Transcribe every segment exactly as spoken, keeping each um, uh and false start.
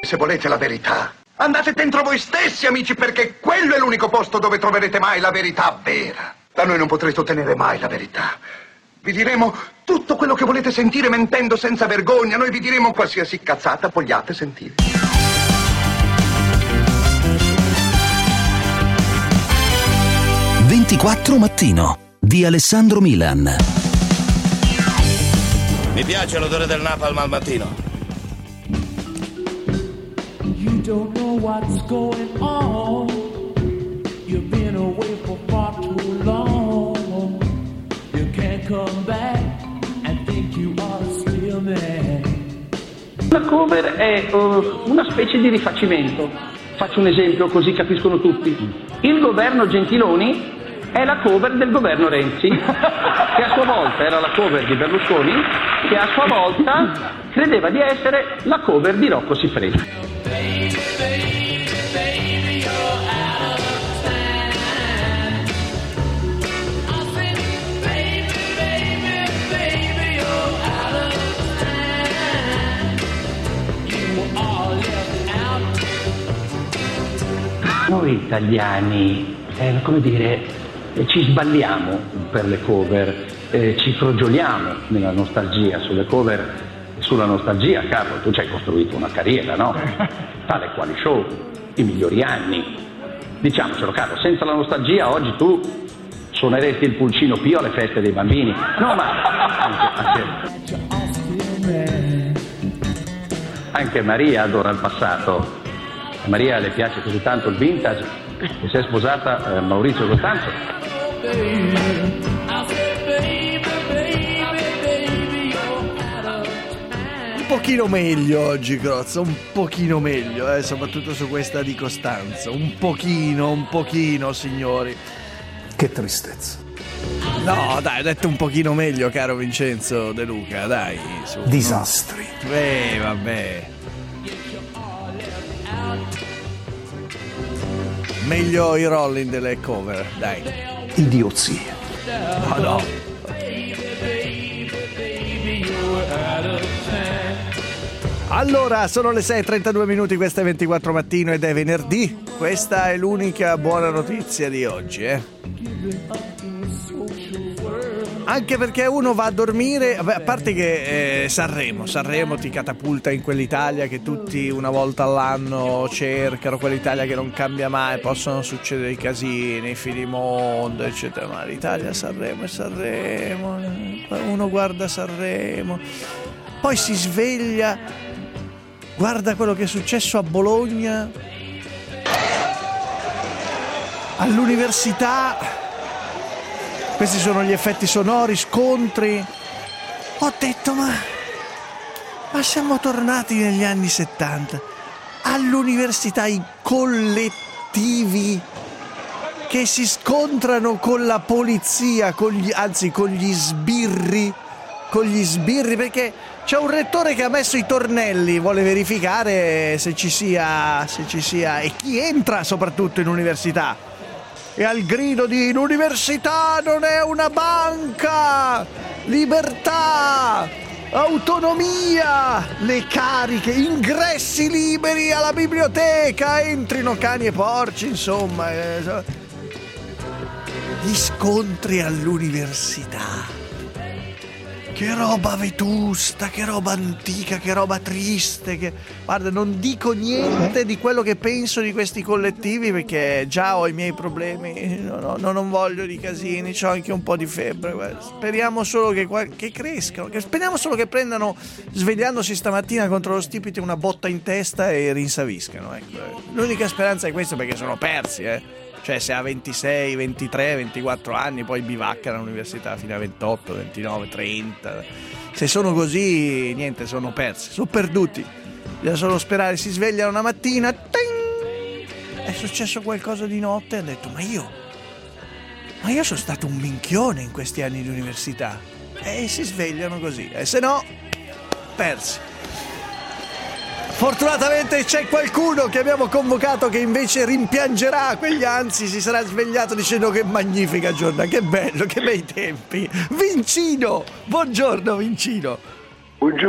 Se volete la verità, andate dentro voi stessi, amici, perché quello è l'unico posto dove troverete mai la verità vera. Da noi non potrete ottenere mai la verità. Vi diremo tutto quello che volete sentire mentendo senza vergogna. Noi vi diremo qualsiasi cazzata vogliate sentire. ventiquattro Mattino di Alessandro Milan. Mi piace l'odore del napalm al mattino. You don't know what's going on. You've been away for far too long. You can't come back and think you are still there. La cover è uh, una specie di rifacimento. Faccio un esempio così capiscono tutti. Il governo Gentiloni è la cover del governo Renzi, che a sua volta era la cover di Berlusconi, che a sua volta credeva di essere la cover di Rocco Siffredi. Noi italiani, eh, come dire, eh, ci sballiamo per le cover, eh, ci crogioliamo nella nostalgia sulle cover, sulla nostalgia. Carlo, tu ci hai costruito una carriera, no? Tale quali show, i migliori anni. Diciamocelo, Carlo, senza la nostalgia oggi tu suoneresti il pulcino Pio alle feste dei bambini. No, ma anche, anche, anche Maria adora il passato. A Maria le piace così tanto il vintage che si è sposata eh, Maurizio Costanzo. Un pochino meglio oggi, Crozza, un pochino meglio, eh, soprattutto su questa di Costanzo. Un pochino, un pochino, signori. Che tristezza. No, dai, ho detto un pochino meglio, caro Vincenzo De Luca, dai. Su, Disastri. No? Eh, vabbè. Meglio i Rolling delle cover, dai. Idiozie. No, no. Allora, sono le sei e trentadue minuti, questa è ventiquattro Mattino ed è venerdì. Questa è l'unica buona notizia di oggi, eh. Anche perché uno va a dormire, a parte che eh, Sanremo, Sanremo ti catapulta in quell'Italia che tutti una volta all'anno cercano, quell'Italia che non cambia mai, possono succedere i casini, i finimondo, eccetera, ma l'Italia, Sanremo e Sanremo, uno guarda Sanremo, poi si sveglia, guarda quello che è successo a Bologna, all'università. Questi sono gli effetti sonori, scontri. Ho detto, ma, ma siamo tornati negli anni settanta. All'università i collettivi che si scontrano con la polizia, con gli, anzi con gli sbirri, con gli sbirri, perché c'è un rettore che ha messo i tornelli, vuole verificare se ci sia, se ci sia e chi entra soprattutto in università. E al grido di l'università non è una banca, libertà, autonomia, le cariche, ingressi liberi alla biblioteca, entrino cani e porci, insomma. Gli scontri all'università. Che roba vetusta, che roba antica, che roba triste. Che... Guarda, non dico niente di quello che penso di questi collettivi perché già ho i miei problemi, no, no, no, non voglio di casini, ho anche un po' di febbre. Guarda. Speriamo solo che, che crescano, che, speriamo solo che prendano, svegliandosi stamattina contro lo stipite, una botta in testa e rinsaviscano. Ecco. L'unica speranza è questa, perché sono persi, eh. Cioè se ha ventisei, ventitré, ventiquattro anni poi bivacca all'università fino a ventotto, ventinove, trenta. Se sono così, niente, sono persi, sono perduti. Bisogna solo sperare, si svegliano una mattina, ting! È successo qualcosa di notte e ha detto, ma io, ma io sono stato un minchione in questi anni di università. E si svegliano così, e se no, persi. Fortunatamente c'è qualcuno che abbiamo convocato che invece rimpiangerà quegli anzi, si sarà svegliato dicendo che magnifica giornata, che bello, che bei tempi. Vincino, buongiorno Vincino. Buongiorno.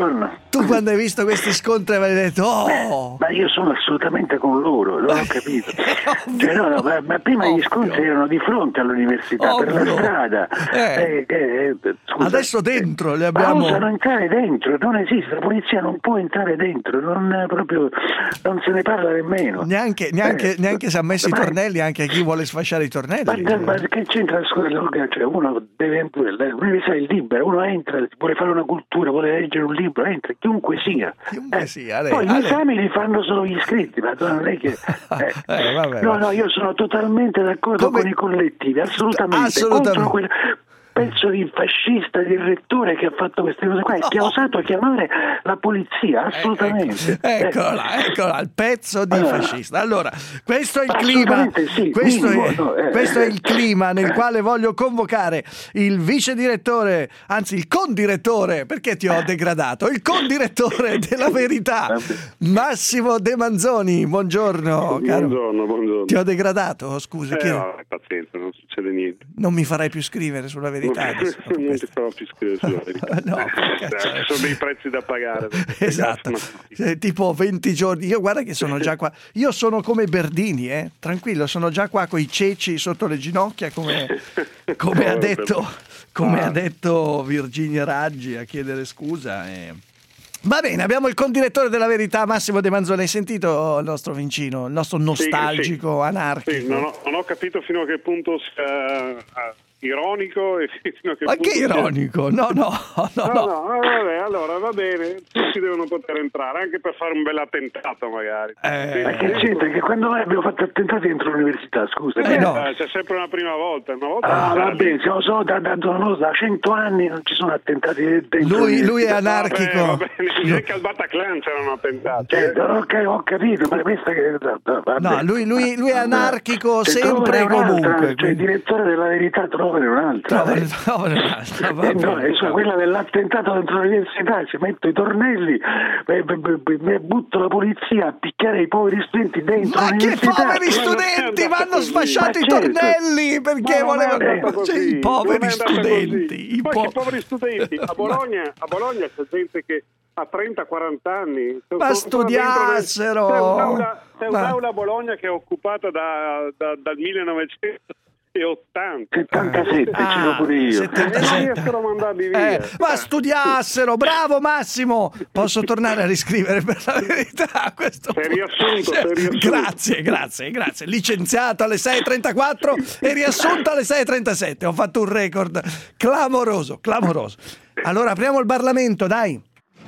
tu quando hai visto questi scontri avevi detto oh! Ma io sono assolutamente con loro, non ho capito. Cioè, no, no, ma, ma prima gli scontri erano di fronte all'università, Ovvio. per la strada. Eh. Eh, eh, scusa, Adesso dentro eh, li abbiamo... Ma osano entrare dentro, non esiste, la polizia non può entrare dentro, non proprio non se ne parla nemmeno. Neanche, neanche, Eh, neanche se ha messo i ma- tornelli, anche chi vuole sfasciare i tornelli. Ma, ma che c'entra? Cioè, uno deve, l'università è libera, uno entra, vuole fare una cultura, vuole leggere un libro, entra, chiunque sia. Chiunque Eh, sia, lei- poi a gli lei- esami li fanno solo gli iscritti, ma non è che... eh. Eh, vabbè, no, vabbè. no, io sono totalmente d'accordo Come- con i collettivi, assolutamente. Assolutamente. Contro quel pezzo di fascista, di rettore che ha fatto queste cose qua e che ha osato chiamare la polizia, assolutamente. Ecco, eccolo Eh. là, eccolo là, il pezzo di Allora. fascista. Allora, questo è il clima, Assolutamente sì, questo, minimo, è, no, eh, questo è eh. il clima nel quale voglio convocare il vice direttore, anzi il condirettore, perché ti ho degradato, il condirettore della Verità, Massimo De Manzoni. Buongiorno, caro. Buongiorno, buongiorno. Ti ho degradato, scusa, Eh, che no, pazienza, non succede niente. non mi farai più scrivere sulla Verità. adesso. Non ti farò più scrivere sulla verità. No, Eh, cazzo. ci sono dei prezzi da pagare. Esatto, Eh, tipo venti giorni. Io guarda che sono già qua. Io sono come Berdini, eh? Tranquillo, sono già qua con i ceci sotto le ginocchia, come, come ha detto, come ha detto Virginia Raggi a chiedere scusa. E... Va bene, abbiamo il condirettore della Verità, Massimo De Manzoni. Hai sentito il nostro Vincino, il nostro nostalgico, Sì, anarchico? non, ho, non ho capito fino a che punto sia eh, ironico e fino a che Ma punto che sia- ironico? No, no, no, No, no. no, no, vabbè, allora va bene, tutti devono poter entrare, anche per fare un bel attentato magari. Eh, Ma che c'entra? Che quando mai abbiamo fatto attentati dentro l'università, scusa? Eh, no. Eh, c'è sempre una prima volta, una volta Ah, non va serve. bene, siamo solo da, da, da, da cento anni non ci sono attentati dentro Lui, lui è l'università. anarchico. Va bene, va bene, anche al Bataclan c'erano attentati. Cioè, ok, ho capito, ma questa che... vabbè. No, lui, lui, lui è anarchico Cioè, sempre e trovane un'altra, comunque. Cioè, il quindi- direttore della Verità, trovane un'altra. Trovane- eh. trovane un'altra, va Eh, no, bene, e su va quella dell'attentato dentro l'università ci metto i tornelli e mi butto la polizia a picchiare i poveri studenti dentro Ma che l'università. poveri Ma non è studenti andata vanno così. sfasciati Ma i certo. tornelli perché Ma non è volevano andata cioè, così, i poveri non è andata studenti così. i Poi po- che poveri studenti a Bologna, a Bologna c'è gente che ha trenta quaranta anni sono- Ma sono dentro nel- studiassero. c'è un'aula, c'è Ma- un'aula a Bologna che è occupata da, da- dal millenovecentottanta settantasette, Ah, ce l'ho pure io. e non settantasette. riescono a mandarli via. Eh, ma studiassero, bravo Massimo. Posso tornare a riscrivere per la Verità a questo Sei punto? riassunto, sei riassunto. Grazie, grazie, grazie. Licenziato alle sei e trentaquattro e riassunto alle sei e trentasette. Ho fatto un record clamoroso, clamoroso. Allora apriamo il Parlamento, dai.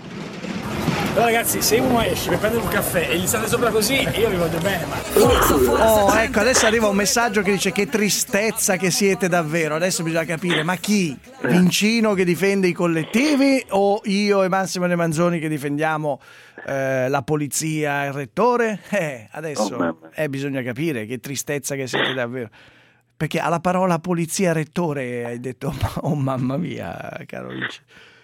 Allora ragazzi, se uno esce per prendere un caffè e gli state sopra così, io vi voglio bene, ma... Oh, ecco, adesso arriva un messaggio che dice che tristezza che siete davvero. Adesso bisogna capire, ma chi? Vincino che difende i collettivi o io e Massimo De Manzoni che difendiamo eh, la polizia e il rettore? Eh, Oh, adesso mamma. eh, bisogna capire che tristezza che siete davvero. Perché alla parola polizia rettore hai detto, oh mamma mia, caro Vinc-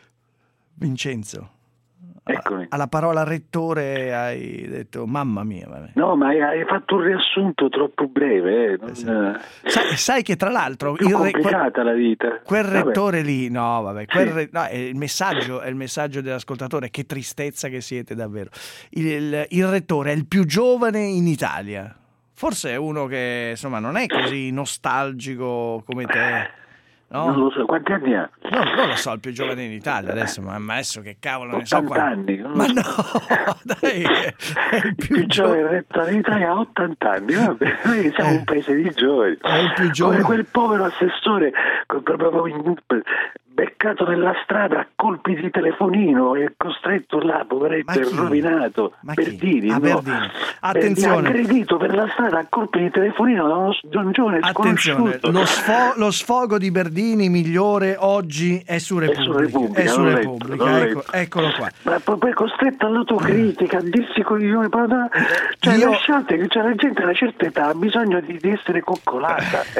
Vincenzo. Eccomi. Alla parola rettore hai detto, mamma mia, vabbè. No, ma hai, hai fatto un riassunto troppo breve. Eh. Non, eh, Sai, sai che tra l'altro più il re- complicata la vita. quel Vabbè. rettore lì, no, vabbè, quel Sì. re- no, è il messaggio, è il messaggio dell'ascoltatore, che tristezza che siete davvero. Il, il- il rettore è il più giovane in Italia. Forse è uno che insomma non è così nostalgico come te. No? Non lo so, quanti anni ha? No, non lo so, il più giovane in Italia adesso, ma ma adesso che cavolo ne so ottanta qua. anni. non lo Ma so. no, dai, è il Il più più giovane giovane. rettore in Italia ha ottanta anni, vabbè, noi siamo Eh. un paese di giovani. È il più giovane. Come quel povero assessore co- proprio in- beccato nella strada a colpi di telefonino e costretto là, poveretto, Ma chi? e rovinato. Ma chi? Berdini, Ah, no? Berdini. Attenzione. Berdini, aggredito per la strada a colpi di telefonino da uno, da un giovane Attenzione, sconosciuto. lo, sfo- lo sfogo di Berdini migliore oggi è su È su Repubblica. Repubblica, È su l'ho letto, Repubblica, l'ho ecco- letto. eccolo qua. Ma poi costretto all'autocritica, a dirsi coglione, cioè Io- lasciate che cioè, la gente a una certa età ha bisogno di, di essere coccolata. Eh.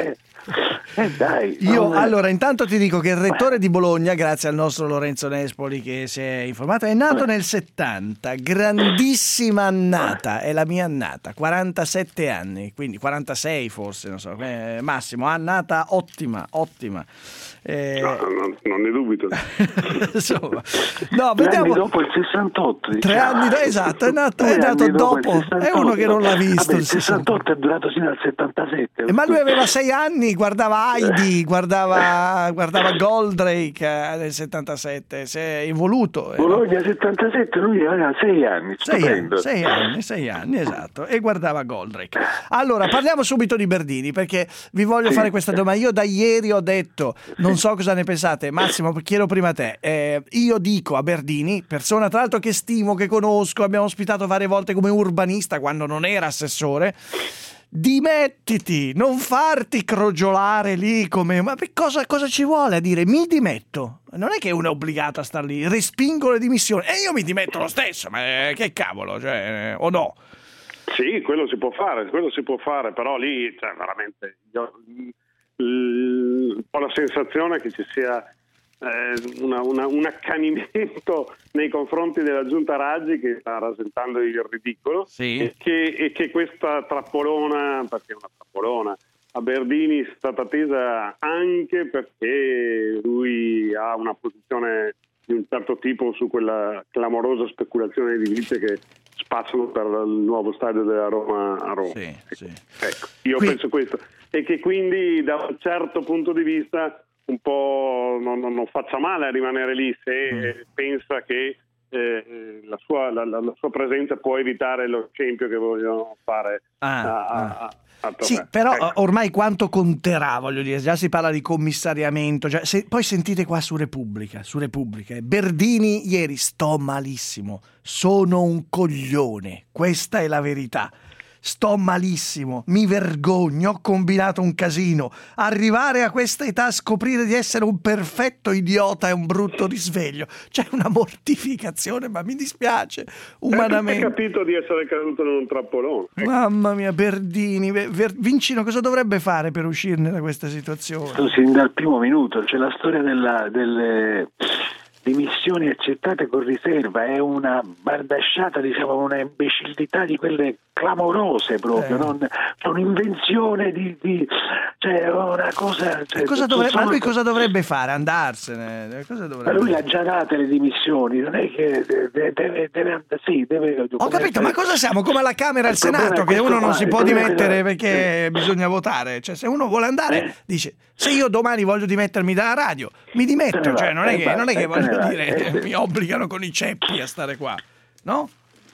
Eh dai. Io no, allora intanto ti dico che il rettore di Bologna, grazie al nostro Lorenzo Nespoli che si è informato, è nato nel settanta, grandissima annata, è la mia annata, quarantasette anni, quindi quarantasei forse, non so, eh, massimo, annata ottima, ottima. Eh... No, no, non ne dubito. Insomma, no, Tre vediamo. anni dopo il sessantotto, diciamo. Tre anni do- esatto, è nato, è nato dopo, è uno che non l'ha visto. Vabbè, il il sessantotto è durato sino al settantasette. Eh, ma lui aveva sei anni, guardava Heidi, guardava, guardava Goldrake eh, nel settantasette, si è evoluto. eh, no? Bologna settantasette, lui aveva sei anni, Sei anni, stupendo. sei anni, sei anni, esatto, e guardava Goldrake. Allora, parliamo subito di Berdini, perché vi voglio Sì. fare questa domanda. Io da ieri ho detto, non so cosa ne pensate, Massimo, chiedo prima a te. Eh, io dico a Berdini, persona tra l'altro che stimo, che conosco, abbiamo ospitato varie volte come urbanista quando non era assessore, dimettiti, non farti crogiolare lì come... Ma per cosa, cosa ci vuole a dire? Mi dimetto. Non è che uno è obbligato a star lì, respingo le dimissioni e io mi dimetto lo stesso, ma eh, che cavolo, cioè, eh, o no? Sì, quello si può fare, quello si può fare, però lì, cioè, veramente, io, l- ho la sensazione che ci sia eh, una, una, un accanimento nei confronti della giunta Raggi che sta rasentando il ridicolo, Sì. e, che, e che questa trappolona, perché è una trappolona, a Berdini è stata tesa anche perché lui ha una posizione di un certo tipo su quella clamorosa speculazione edilizia che spazzano per il nuovo stadio della Roma a Roma. Sì, sì. Ecco, io Qui- penso questo, e che quindi da un certo punto di vista un po' non, non, non faccia male a rimanere lì se Mm. pensa che eh, la, sua, la, la, la sua presenza può evitare lo scempio che vogliono fare Ah, a, a, ah. a, a Sì, Torre. però Ecco. ormai quanto conterà, voglio dire, già si parla di commissariamento, cioè, se, poi sentite qua su Repubblica, su Repubblica, eh, Berdini ieri, sto malissimo, sono un coglione, questa è la verità. Sto malissimo, mi vergogno, ho combinato un casino. Arrivare a questa età a scoprire di essere un perfetto idiota è un brutto risveglio. C'è una mortificazione, ma mi dispiace, Hai umanamente. capito di essere caduto in un trappolone. Mamma mia, Berdini, Ver- Ver- Vincino cosa dovrebbe fare per uscirne da questa situazione? Tu sin dal primo minuto, c'è la storia della, delle dimissioni accettate con riserva, è una bardasciata, diciamo, una imbecillità di quelle clamorose proprio, Eh. non, c'è un'invenzione di, di cioè una cosa... Cioè, E cosa tutto dovrebbe, ma solo- lui cosa dovrebbe fare? Andarsene? Cosa Ma dovrebbe lui ha già date le dimissioni, non è che deve, deve, deve sì, deve... Ho capito, ma cosa siamo? Come alla Camera e al Il problema Senato, è che questo uno non qua, si il può problema è dimettere questo. perché bisogna votare. Cioè, se uno vuole andare, Eh. dice, se io domani voglio dimettermi dalla radio, mi Se dimetto. ne va, Cioè, non è eh, che, va, non è che eh, voglio se ne va, dire, eh, sì. mi obbligano con i ceppi a stare qua, no?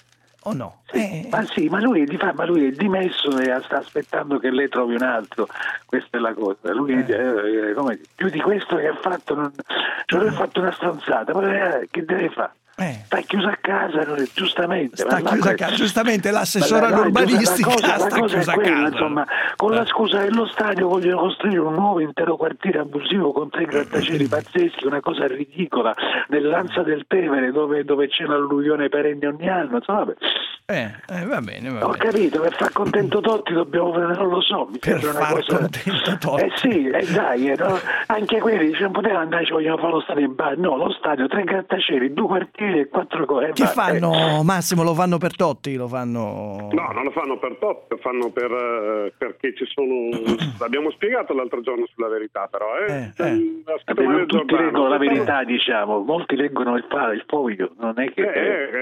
O no? Eh. Ma sì, ma lui, è di fa- ma lui è dimesso e sta aspettando che lei trovi un altro, questa è la cosa. Lui eh, eh, come, più di questo che ha fatto, non, cioè lui ha fatto una stronzata, ma eh, che deve fare? Eh. Sta chiuso a casa, non è- giustamente. Sta ma là chiusa a que- casa, giustamente l'assessore ma là- all'urbanistica la cosa, la sta cosa chiusa è a quella, casa. insomma, con Eh. la scusa dello stadio vogliono costruire un nuovo intero quartiere abusivo con tre grattacieli pazzeschi, una cosa ridicola, nell'Anza del Tevere dove, dove c'è l'alluvione perenne ogni anno, insomma, vabbè. Eh, eh, va bene, va Ho bene. capito, per far contento Totti dobbiamo vedere, non lo so, mi Per sembra una far cosa... contento Totti. Eh sì, eh dai, eh, no? Anche quelli dice, non poteva andare, ci vogliono fare lo stadio in bar, no, lo stadio, tre grattacieli, due quartieri e quattro cose. Che fanno, Massimo, lo fanno per Totti? Lo fanno... No, non lo fanno per Totti, lo fanno per, eh, perché ci sono... L'abbiamo spiegato l'altro giorno sulla Verità, però. Eh? Eh, Cioè, eh. ha scritto Vabbè, Mario non tutti Giordano. leggono la verità, diciamo, molti leggono il, fa- il foglio, non è che... Eh,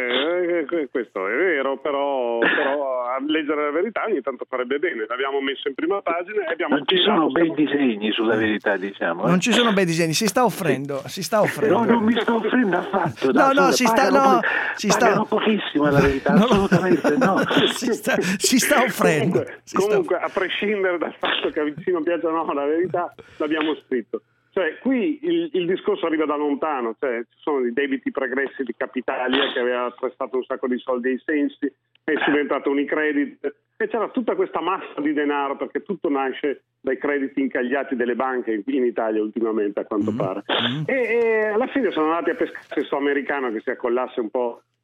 eh, eh, eh, questo è vero, però, però a leggere la verità ogni tanto farebbe bene. L'abbiamo messo in prima pagina e abbiamo Non ci spiegato- sono bei disegni sulla verità, diciamo. eh. Non ci sono bei disegni, si sta offrendo, si sta offrendo. No, non mi sto offrendo affatto. No, da no, solo. si sta- Pagano no, po- si sta- pagano pochissimo la verità, No, assolutamente no. si, sta, si sta offrendo. Comunque, si sta- comunque, a prescindere dal fatto che a Vicino piaccia o no la verità, l'abbiamo scritto. Cioè, qui il, il discorso arriva da lontano, cioè ci sono i debiti pregressi di Capitalia che aveva prestato un sacco di soldi ai Sensi, è diventato Unicredit e c'era tutta questa massa di denaro perché tutto nasce dai crediti incagliati delle banche in Italia ultimamente, a quanto pare. E, e alla fine sono andati a pescare questo americano che si accollasse un po'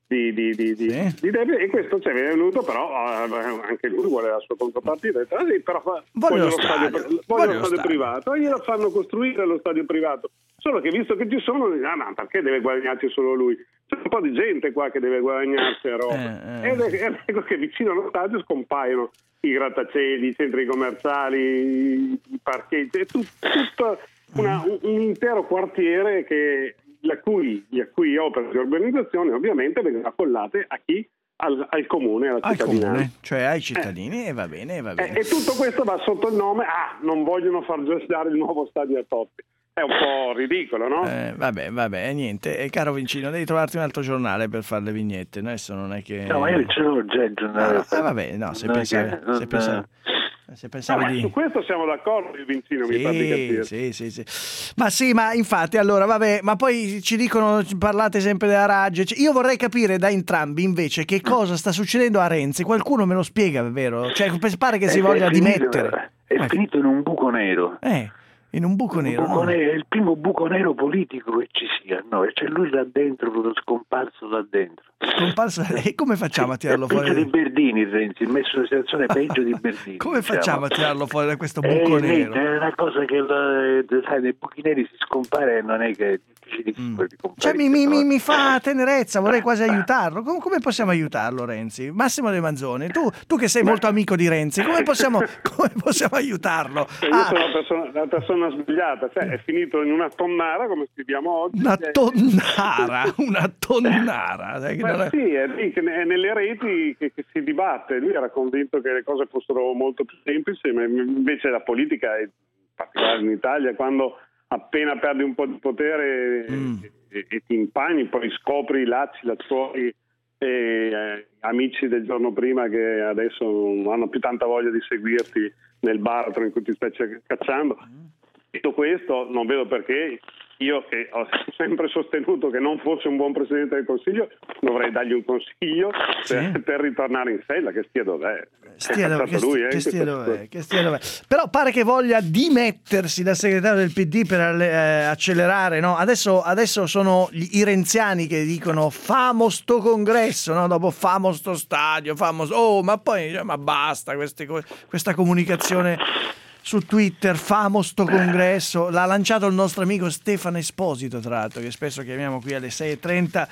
di, di, di, sì. di, di debito, e questo ci è venuto, però eh, anche lui vuole la sua contropartita, ah, sì, però fa, voglio lo stadio, stadio, voglio lo stadio privato, e glielo fanno costruire lo stadio privato, solo che visto che ci sono, ah, ma perché deve guadagnarci solo lui? C'è un po' di gente qua che deve guadagnarsi a roba, eh, eh. ed è, ecco che vicino allo stadio scompaiono i grattacieli, i centri commerciali, i parcheggi, è tut, tutto una, un, un intero quartiere che la cui, le cui opere di urbanizzazione ovviamente vengono accollate a chi? Al, al comune, alla al cittadinanza. Comune, cioè ai cittadini, e eh. va bene, va bene. Eh, e tutto questo va sotto il nome, ah, non vogliono far gestare il nuovo stadio a Totti. È un po' ridicolo, no? Eh, vabbè, vabbè, niente. E caro Vincino, devi trovarti un altro giornale per fare le vignette. Adesso non è che... No, ma io ce l'ho già il giornale. Ah, vabbè, no, se pensavi... Che, se pensavi... Se pensavi no, di... Su questo siamo d'accordo, il Vincino, sì, mi fa di capire. Sì, sì, sì. Ma sì, ma infatti, allora, vabbè, ma poi ci dicono, parlate sempre della Raggi. Io vorrei capire da entrambi, invece, che cosa sta succedendo a Renzi. Qualcuno me lo spiega, vero? Cioè, pare che si è, voglia è finito, dimettere. È eh. finito in un buco nero. Eh. In un buco nero, un buco no? nero, è il primo buco nero politico che ci sia, no? E c'è lui là dentro, quello scomparso là dentro. Scomparso? E come facciamo a tirarlo è fuori? Peggio di Berdini, Renzi, messo in situazione peggio di Berdini. Come diciamo. facciamo a tirarlo fuori da questo buco eh, nero? È una cosa che, sai, nei buchi neri si scompare e non è che è difficilissimo mm. di cioè mi, mi, mi, mi fa tenerezza, vorrei quasi aiutarlo. Come, come possiamo aiutarlo, Renzi? Massimo De Manzoni, tu, tu che sei molto amico di Renzi, come possiamo, come possiamo aiutarlo? Io ah. sono la persona, la persona sbagliata, cioè è finito in una tonnara, come scriviamo oggi. Una tonnara, una tonnara. Dai, che Beh, non è... sì, è lì che è nelle reti che, che si dibatte. Lui era convinto che le cose fossero molto più semplici, ma invece la politica, in particolare in Italia, quando appena perdi un po' di potere mm. e, e ti impagni, poi scopri i lacci, lacciuoli e eh, amici del giorno prima che adesso non hanno più tanta voglia di seguirti nel baratro in cui ti stai cacciando. Detto questo, non vedo perché io, che ho sempre sostenuto che non fosse un buon Presidente del Consiglio, dovrei dargli un consiglio sì. per, per ritornare in sella, che stia dov'è. Stia dove, che, lui, eh, che, stia dov'è, che stia dov'è. Però pare che voglia dimettersi da segretario del P D per eh, accelerare, no? Adesso, adesso sono gli, i renziani che dicono famo sto congresso, no? Dopo famo sto stadio, famo... Oh, ma poi, cioè, ma basta queste, questa comunicazione... Su Twitter, famo sto congresso, l'ha lanciato il nostro amico Stefano Esposito, tra l'altro, che spesso chiamiamo qui alle sei e trenta,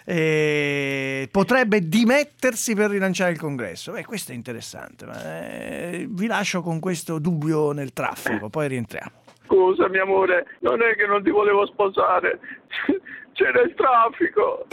eh, potrebbe dimettersi per rilanciare il congresso. Beh, questo è interessante, ma eh, vi lascio con questo dubbio nel traffico, poi rientriamo. Scusami amore, non è che non ti volevo sposare, c'era il traffico.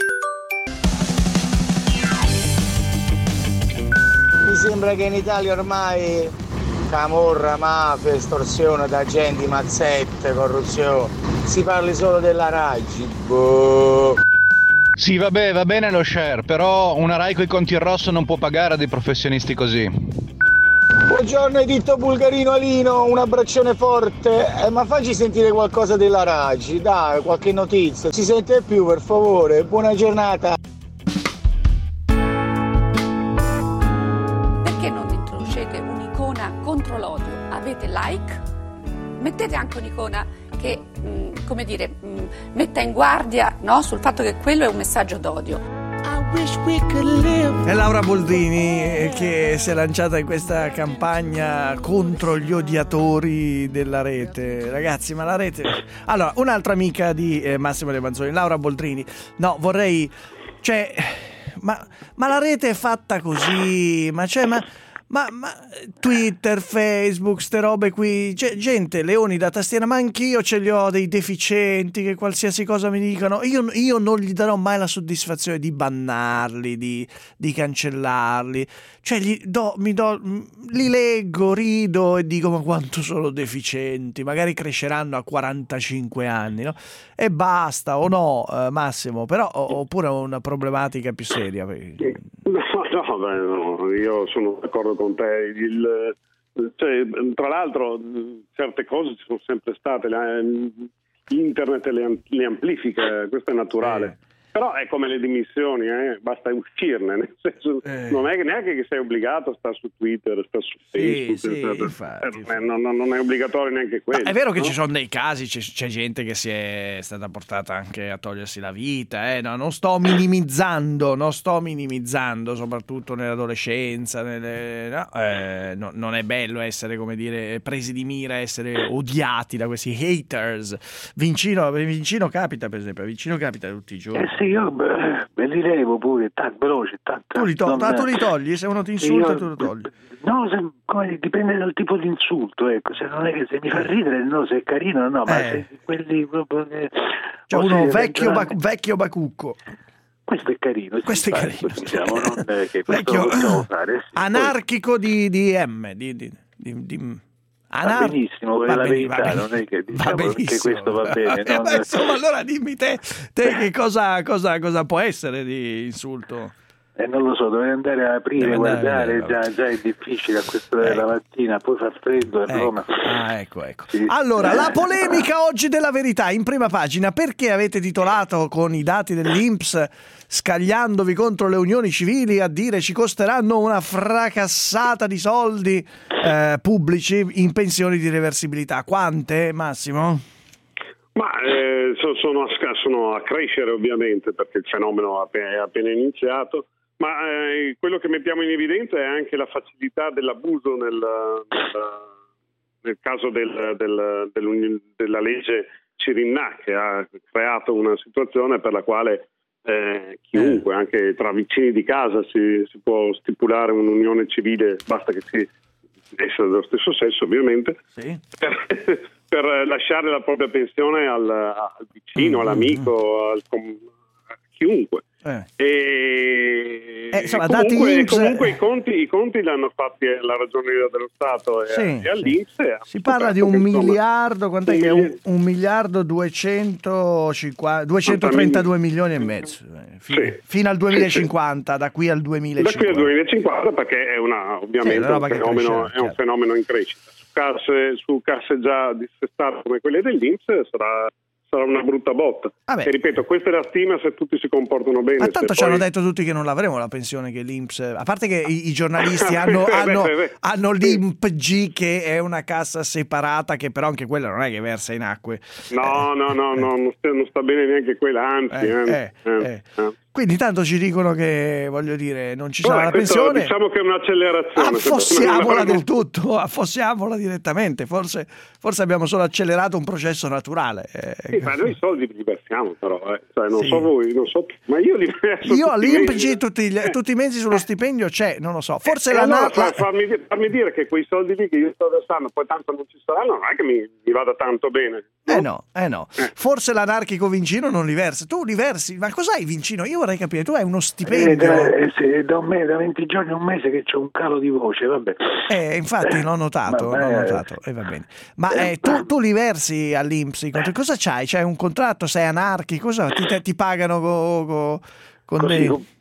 Mi sembra che in Italia ormai... camorra, mafia, estorsione d'agenti, mazzette, corruzione. Si parli solo della Raggi. Boh. Sì, vabbè, va bene lo share, però una Rai coi conti in rosso non può pagare a dei professionisti così. Buongiorno Editto Bulgarino Alino, un abbraccione forte. Eh, ma facci sentire qualcosa della Raggi, dai, qualche notizia. Si sente più, per favore. Buona giornata. Contro l'odio, avete like, mettete anche un'icona che mh, come dire mh, metta in guardia, no, sul fatto che quello è un messaggio d'odio. È Laura Boldrini che si è lanciata in questa campagna contro gli odiatori della rete. Ragazzi, ma la rete... Allora, un'altra amica di eh, Massimo De Manzoni, Laura Boldrini. No, vorrei... Cioè... Ma, ma la rete è fatta così... Ma cioè... Ma... Ma, ma Twitter, Facebook, ste robe qui, c'è gente, leoni da tastiera, ma anch'io ce li ho dei deficienti che qualsiasi cosa mi dicono, io, io non gli darò mai la soddisfazione di bannarli, di, di cancellarli, cioè gli do, mi do, li leggo, rido e dico ma quanto sono deficienti, magari cresceranno a quarantacinque anni, no? E basta, o no, eh, Massimo, però oppure ho una problematica più seria. No, no, beh, no, io sono d'accordo con te. Il, cioè, tra l'altro, certe cose ci sono sempre state. La, internet le, le amplifica, questo è naturale. Però è come le dimissioni, eh? Basta uscirne, nel senso, eh. non è neanche che sei obbligato a stare su Twitter, stare su Facebook, sì, sì, infatti, infatti. Non, non, non è obbligatorio neanche quello. Ma è vero no? che ci sono dei casi, c'è, c'è gente che si è stata portata anche a togliersi la vita, eh? No, non sto minimizzando, non sto minimizzando, soprattutto nell'adolescenza, nelle, no? Eh, no, non è bello essere, come dire, presi di mira, essere odiati da questi haters. Vincino, Vincino capita, per esempio, Vincino capita tutti i giorni. Eh sì, io beh, me li levo pure, tac, veloce, tac, tac. Tu li, to- non, ah, tu li togli? Se uno ti insulta io, tu lo togli? No, se, come, dipende dal tipo di insulto, ecco, se non è che se mi fa ridere, no, se è carino, no, ma eh. se quelli proprio che... Cioè uno vecchio, bac- vecchio bacucco. Questo è carino. Questo è carino. Diciamo, non è che vecchio, questo fare, sì, anarchico di, di M, di... di, di, di... Anar- va benissimo, va la verità, va non è che diciamo che questo va bene. Eh, non... beh, insomma, allora dimmi te, te che cosa, cosa, cosa può essere di insulto? Eh, non lo so, dovrei andare a aprire, Deve guardare, andare, già, già è difficile a quest'ora della mattina, poi fa freddo a ecco. Roma. Ah, ecco, ecco. Sì. Allora, la polemica oggi della Verità, in prima pagina, perché avete titolato con i dati dell'I N P S, scagliandovi contro le unioni civili, a dire ci costeranno una fracassata di soldi eh, pubblici in pensioni di reversibilità. Quante, Massimo? Ma eh, sono, a, sono a crescere ovviamente, perché il fenomeno è appena iniziato. Ma eh, quello che mettiamo in evidenza è anche la facilità dell'abuso nel, nel, nel caso del, del, del, della legge Cirinnà, che ha creato una situazione per la quale eh, chiunque, anche tra vicini di casa, si, si può stipulare un'unione civile, basta che si essere dello stesso sesso ovviamente, sì. per, per lasciare la propria pensione al, al vicino, mm-hmm. all'amico, al, a chiunque. Eh. E, eh, insomma, comunque, dati comunque i conti, i conti li hanno fatti la Ragioneria dello Stato e, sì, e all'I N P S. Sì. Si parla di un miliardo, quant'è un che è un, un miliardo duecentocinquanta, duecentotrentadue milioni e mezzo fino, sì. fino al duemilacinquanta, sì, sì. da qui al duemilacinquanta. Da qui al duemilacinquanta, perché è una ovviamente sì, un, fenomeno, cresce, è un fenomeno in crescita. Su casse, su casse già dissestate come quelle dell'I N P S sarà sarà una brutta botta. Vabbè. E ripeto, questa è la stima se tutti si comportano bene. Ma tanto ci poi... hanno detto tutti che non l'avremo la pensione che l'I N P S, a parte che i, i giornalisti hanno, hanno, beh, beh. hanno l'I N P G che è una cassa separata, che però anche quella non è che versa in acque. No, eh. no, no, no, non sta, non sta bene neanche quella, anzi. Eh, eh, eh, eh, eh. Quindi tanto ci dicono che, voglio dire, non ci sarà Vabbè, la pensione. Diciamo che è un'accelerazione. Affossiamola del tutto, affossiamola direttamente. Forse, forse abbiamo solo accelerato un processo naturale. Eh. Sì, ma noi i soldi li versiamo però, eh. cioè, non sì. so voi, non so, ma io li verso. Io all'I N P G tutti, gli, tutti i mesi sullo stipendio c'è, non lo so. Forse eh, la allora, la... farmi, farmi dire che quei soldi lì che io sto versando poi tanto non ci saranno, non è che mi, mi vada tanto bene. No? Eh no, eh no. Eh. Forse l'anarchico Vincino non li versa. Tu li versi, ma cos'hai Vincino? Io vorrei capire, tu hai uno stipendio. Eh, da, eh, sì, da, un mese, da venti giorni, un mese che c'è un calo di voce, vabbè. Eh, infatti eh, l'ho notato, l'ho notato. Eh, va bene. Ma eh, tu, tu li versi all'I N P S? Cosa c'hai? C'hai un contratto? Sei anarchico? Cosa ti, te, ti pagano co, co, con Così, dei... con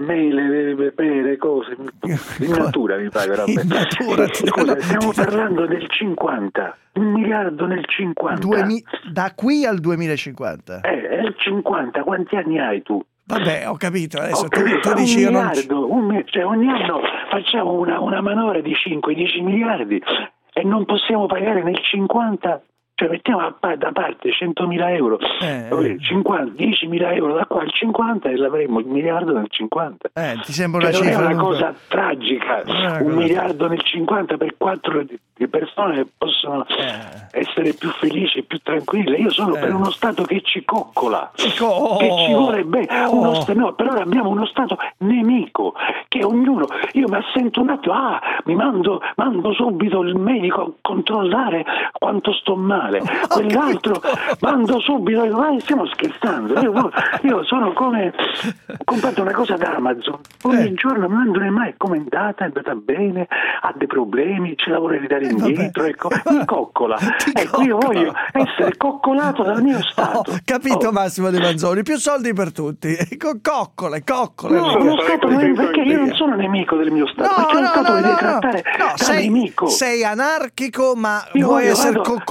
mele, pere, cose in natura mi pagano. In natura, scusa, stiamo parlando del cinquanta, un miliardo nel cinquanta. Duemi... Da qui al duemilacinquanta? Eh, è il cinquanta, quanti anni hai tu? Vabbè, ho capito, adesso ho tu, capito, tu dici un io non... miliardo, un, cioè ogni anno facciamo una, una manovra di cinque dieci miliardi e non possiamo pagare nel cinquanta, cioè mettiamo da parte centomila euro, eh, cinquanta, diecimila euro da qua al cinquanta e l'avremo il miliardo nel cinquanta. Eh, ti sembra una cioè, cifra? Non è una comunque... cosa tragica, una un cosa... miliardo nel cinquanta per quattro di persone che possono eh. essere più felici e più tranquille. Io sono eh. per uno Stato che ci coccola, oh. che ci vuole bene. Oh. Uno st- no, per ora abbiamo uno Stato nemico, che ognuno, io mi assento un attimo, ah, mi mando, mando subito il medico a controllare quanto sto male, quell'altro mando subito, ma stiamo scherzando, io, io sono come, ho comprato una cosa da Amazon, ogni eh. giorno mi mando un'email, come è andata, è andata bene, ha dei problemi, ce la vuole ridare indietro, ecco, mi coccola. Ecco, io voglio essere coccolato dal mio Stato. Oh, capito oh. Massimo De Manzoni, più soldi per tutti. Coccole, coccole. No, uno Stato non, perché io non sono nemico del mio Stato, no, perché no, lo Stato no, lo deve no, trattare no, da sei, nemico. Sei anarchico, ma io vuoi voglio, essere vado, coccolato cioè, dallo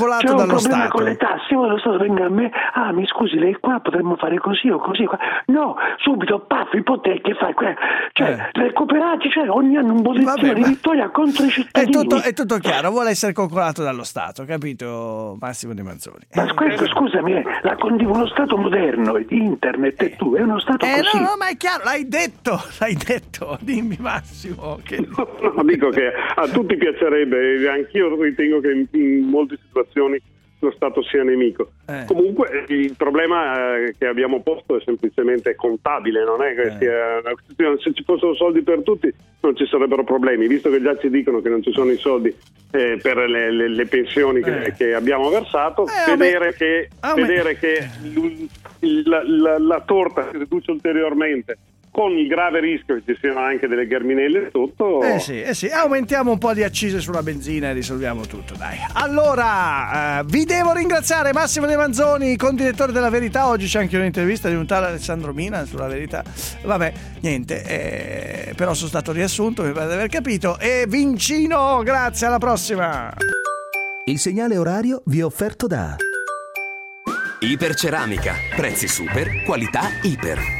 dallo un problema Stato. con le tasse, ora lo Stato venga a me, ah mi scusi, lei qua potremmo fare così o così, no, subito, paf, ipoteche, fai, cioè, Eh. recuperati, cioè, ogni anno un bollettino Vabbè, di ma- vittoria contro i È cittadini. tutto, è tutto chiaro, vuole essere coccolato dallo Stato, capito Massimo De Manzoni? Ma questo, scusami, eh, la condivido, uno Stato moderno, internet e tu, è uno Stato Eh così. no, no, ma è chiaro, l'hai detto, l'hai detto, dimmi Massimo. Che... No, dico che a tutti piacerebbe, e anch'io ritengo che in, in molte situazioni lo Stato sia nemico. Eh. Comunque il problema eh, che abbiamo posto è semplicemente contabile, non è che Eh. sia una questione, se ci fossero soldi per tutti non ci sarebbero problemi, visto che già ci dicono che non ci sono i soldi eh, per le, le- le pensioni che, Eh. che abbiamo versato, Eh, vedere che, ah, beh. vedere che il- il- la, la- la torta si riduce ulteriormente, con il grave rischio che ci siano anche delle gherminelle sotto. Eh sì, eh sì, aumentiamo un po' di accise sulla benzina e risolviamo tutto, dai. Allora, eh, vi devo ringraziare Massimo De Manzoni, condirettore della Verità. Oggi c'è anche un'intervista di un tale Alessandro Mina sulla Verità. Vabbè, niente, eh, però sono stato riassunto, mi pare di aver capito. E Vincino, grazie, alla prossima. Il segnale orario vi è offerto da Iperceramica, prezzi super, qualità iper.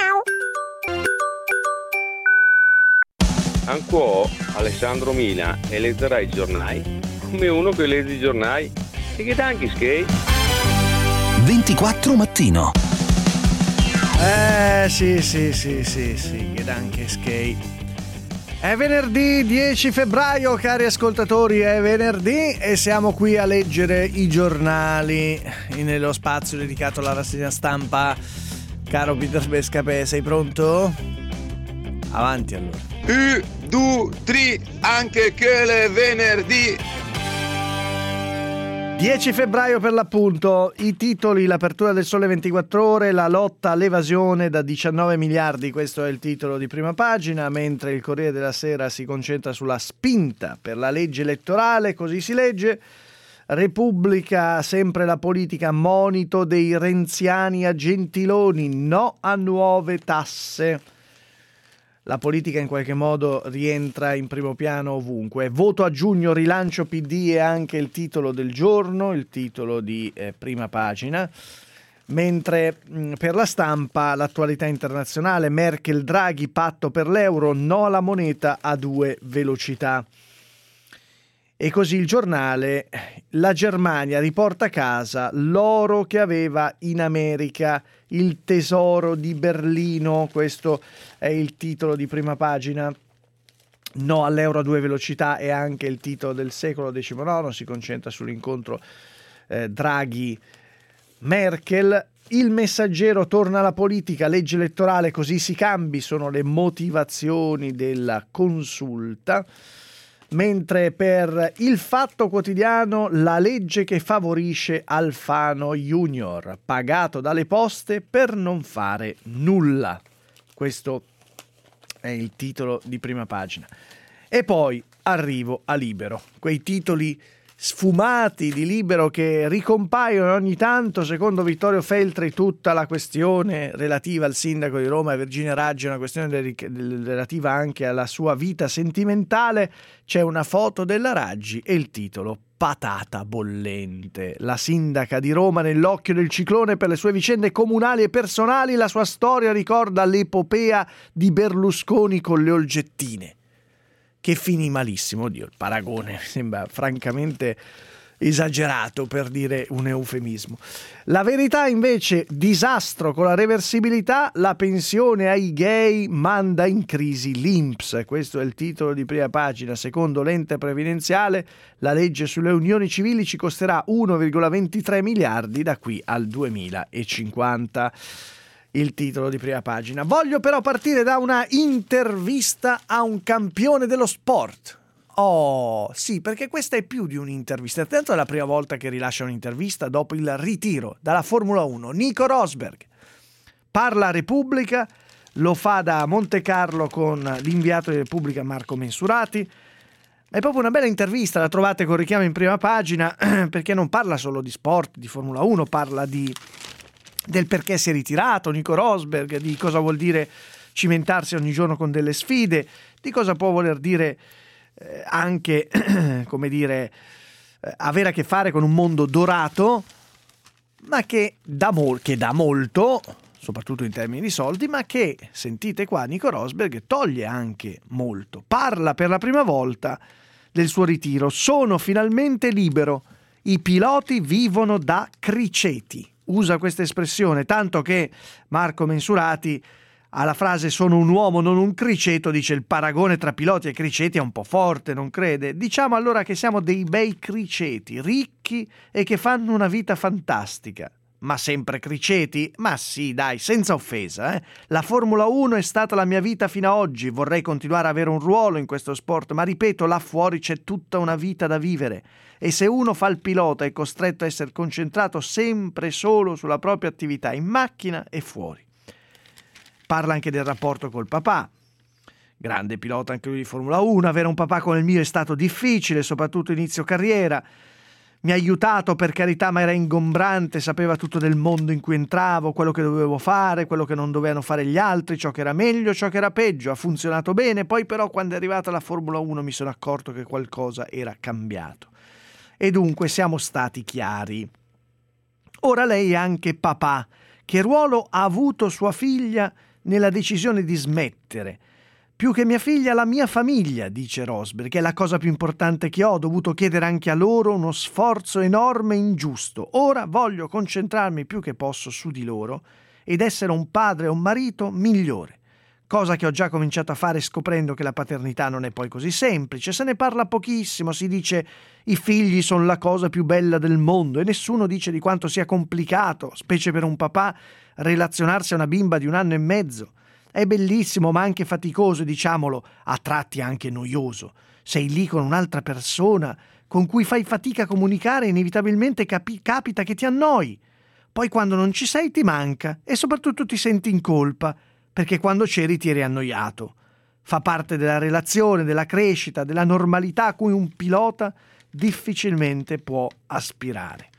Anch'io, Alessandro Mina, e leggerai i giornali come uno che legge i giornali e che anche skate. ventiquattro mattino. Eh sì, sì, sì, sì, sì, che anche skate. È venerdì dieci febbraio, cari ascoltatori, è venerdì e siamo qui a leggere i giornali nello spazio dedicato alla rassegna stampa. Caro Peter Bescapè, sei pronto? Avanti allora. U, due, tre, anche che le venerdì. dieci febbraio per l'appunto, i titoli, l'apertura del Sole ventiquattro Ore, la lotta all'evasione da diciannove miliardi, questo è il titolo di prima pagina, mentre il Corriere della Sera si concentra sulla spinta per la legge elettorale, così si legge. Repubblica, sempre la politica, monito dei renziani a Gentiloni, no a nuove tasse. La politica in qualche modo rientra in primo piano ovunque. Voto a giugno, rilancio P D è anche il titolo del giorno, il titolo di eh, prima pagina. Mentre mh, per la Stampa l'attualità internazionale, Merkel, Draghi, patto per l'euro, no alla moneta a due velocità. E così il Giornale, la Germania riporta a casa l'oro che aveva in America, il tesoro di Berlino, questo è il titolo di prima pagina. No all'euro a due velocità è anche il titolo del secolo diciannove, si concentra sull'incontro eh, Draghi-Merkel. Il Messaggero torna alla politica, legge elettorale, così si cambi, sono le motivazioni della consulta. Mentre per il Fatto Quotidiano la legge che favorisce Alfano Junior, pagato dalle poste per non fare nulla. Questo è il titolo di prima pagina. E poi arrivo a Libero, quei titoli sfumati di Libero che ricompaiono ogni tanto. Secondo Vittorio Feltri tutta la questione relativa al sindaco di Roma e Virginia Raggi è una questione relativa anche alla sua vita sentimentale. C'è una foto della Raggi e il titolo patata bollente. La sindaca di Roma nell'occhio del ciclone per le sue vicende comunali e personali. La sua storia ricorda l'epopea di Berlusconi con le olgettine, che finì malissimo. Oddio, il paragone mi sembra francamente esagerato, per dire un eufemismo. La Verità invece, disastro con la reversibilità, la pensione ai gay manda in crisi l'I N P S. Questo è il titolo di prima pagina. Secondo l'ente previdenziale, la legge sulle unioni civili ci costerà uno virgola ventitré miliardi da qui al duemilacinquanta. Il titolo di prima pagina. Voglio però partire da una intervista a un campione dello sport. Oh, sì, perché questa è più di un'intervista. Tanto è la prima volta che rilascia un'intervista dopo il ritiro dalla Formula uno. Nico Rosberg parla a Repubblica, lo fa da Monte Carlo con l'inviato di Repubblica Marco Mensurati. È proprio una bella intervista, la trovate con richiamo in prima pagina, perché non parla solo di sport, di Formula uno, parla di del perché si è ritirato Nico Rosberg, di cosa vuol dire cimentarsi ogni giorno con delle sfide, di cosa può voler dire eh, anche, come dire, eh, avere a che fare con un mondo dorato, ma che dà, mol- che dà molto, soprattutto in termini di soldi, ma che, sentite qua, Nico Rosberg toglie anche molto. Parla per la prima volta del suo ritiro. Sono finalmente libero. I piloti vivono da criceti. Usa questa espressione, tanto che Marco Mensurati alla frase sono un uomo, non un criceto, dice il paragone tra piloti e criceti è un po' forte, non crede? Diciamo allora che siamo dei bei criceti, ricchi e che fanno una vita fantastica. Ma sempre criceti? Ma sì, dai, senza offesa, eh? La Formula uno è stata la mia vita fino a oggi, vorrei continuare a avere un ruolo in questo sport, ma ripeto, là fuori c'è tutta una vita da vivere. E se uno fa il pilota è costretto a essere concentrato sempre solo sulla propria attività, in macchina e fuori. Parla anche del rapporto col papà. Grande pilota anche lui di Formula uno, avere un papà come il mio è stato difficile, soprattutto inizio carriera. Mi ha aiutato, per carità, ma era ingombrante, sapeva tutto del mondo in cui entravo, quello che dovevo fare, quello che non dovevano fare gli altri, ciò che era meglio, ciò che era peggio. Ha funzionato bene, poi però quando è arrivata la Formula uno mi sono accorto che qualcosa era cambiato. E dunque siamo stati chiari. Ora lei è anche papà. Che ruolo ha avuto sua figlia nella decisione di smettere? Più che mia figlia, la mia famiglia, dice Rosberg, che è la cosa più importante che ho. Ho dovuto chiedere anche a loro uno sforzo enorme e ingiusto. Ora voglio concentrarmi più che posso su di loro ed essere un padre e un marito migliore. Cosa che ho già cominciato a fare scoprendo che la paternità non è poi così semplice. Se ne parla pochissimo, si dice i figli sono la cosa più bella del mondo e nessuno dice di quanto sia complicato, specie per un papà, relazionarsi a una bimba di un anno e mezzo. È bellissimo ma anche faticoso, diciamolo, a tratti anche noioso. Sei lì con un'altra persona con cui fai fatica a comunicare e inevitabilmente capi- capita che ti annoi. Poi quando non ci sei ti manca e soprattutto ti senti in colpa, perché quando c'eri ti eri annoiato. Fa parte della relazione, della crescita, della normalità a cui un pilota difficilmente può aspirare.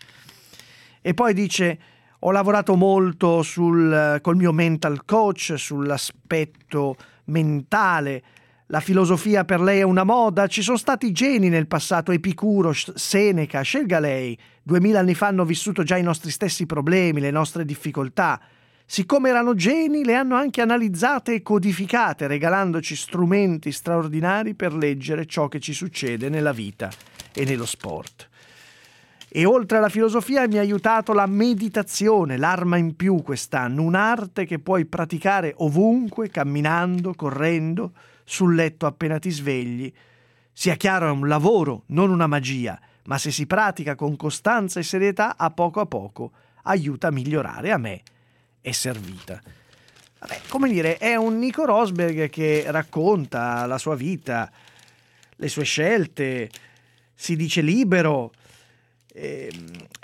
E poi dice: ho lavorato molto sul, col mio mental coach sull'aspetto mentale. La filosofia per lei è una moda. Ci sono stati geni nel passato, Epicuro, Seneca, scelga lei. Duemila anni fa hanno vissuto già i nostri stessi problemi, le nostre difficoltà. Siccome erano geni, le hanno anche analizzate e codificate, regalandoci strumenti straordinari per leggere ciò che ci succede nella vita e nello sport. E oltre alla filosofia mi ha aiutato la meditazione, l'arma in più quest'anno, un'arte che puoi praticare ovunque, camminando, correndo, sul letto appena ti svegli. Sia chiaro, è un lavoro, non una magia, ma se si pratica con costanza e serietà, a poco a poco aiuta a migliorare. A me è servita. Vabbè, come dire, è un Nico Rosberg che racconta la sua vita, le sue scelte, si dice libero. E,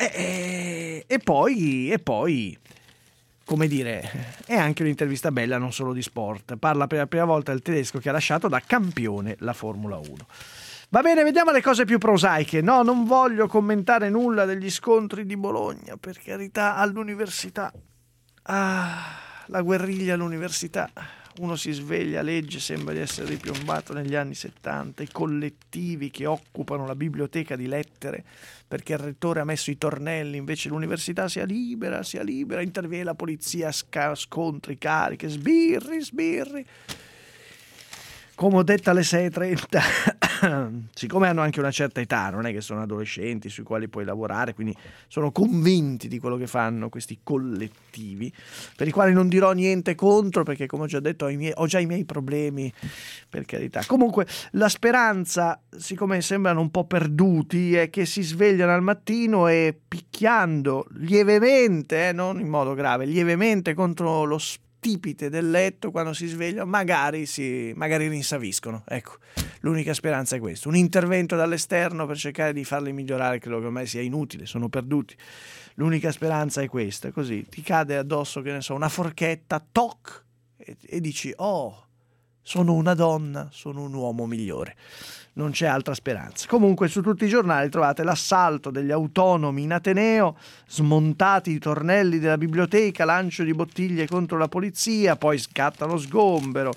e, e poi e poi come dire, è anche un'intervista bella, non solo di sport. Parla per la prima volta del tedesco che ha lasciato da campione la Formula uno. Va bene, vediamo le cose più prosaiche. No, non voglio commentare nulla degli scontri di Bologna, per carità, all'università. Ah, la guerriglia all'università. Uno si sveglia, legge, sembra di essere ripiombato negli anni settanta, i collettivi che occupano la biblioteca di lettere perché il rettore ha messo i tornelli, invece l'università sia libera, sia libera, interviene la polizia, sca- scontri, cariche, sbirri, sbirri. Come ho detto alle sei e trenta, siccome hanno anche una certa età, non è che sono adolescenti sui quali puoi lavorare, quindi sono convinti di quello che fanno questi collettivi, per i quali non dirò niente contro, perché come ho già detto ho, i miei, ho già i miei problemi, per carità. Comunque la speranza, siccome sembrano un po' perduti, è che si svegliano al mattino e picchiando lievemente, eh, non in modo grave, lievemente contro lo spazio tipite del letto, quando si svegliano magari si magari rinsaviscono. Ecco, l'unica speranza è questo, un intervento dall'esterno per cercare di farli migliorare, credo che ormai sia inutile, sono perduti. L'unica speranza è questa, così ti cade addosso, che ne so, una forchetta, toc, e, e dici: oh, sono una donna, sono un uomo migliore. Non c'è altra speranza. Comunque su tutti i giornali trovate l'assalto degli autonomi in Ateneo, smontati i tornelli della biblioteca, lancio di bottiglie contro la polizia, poi scatta lo sgombero.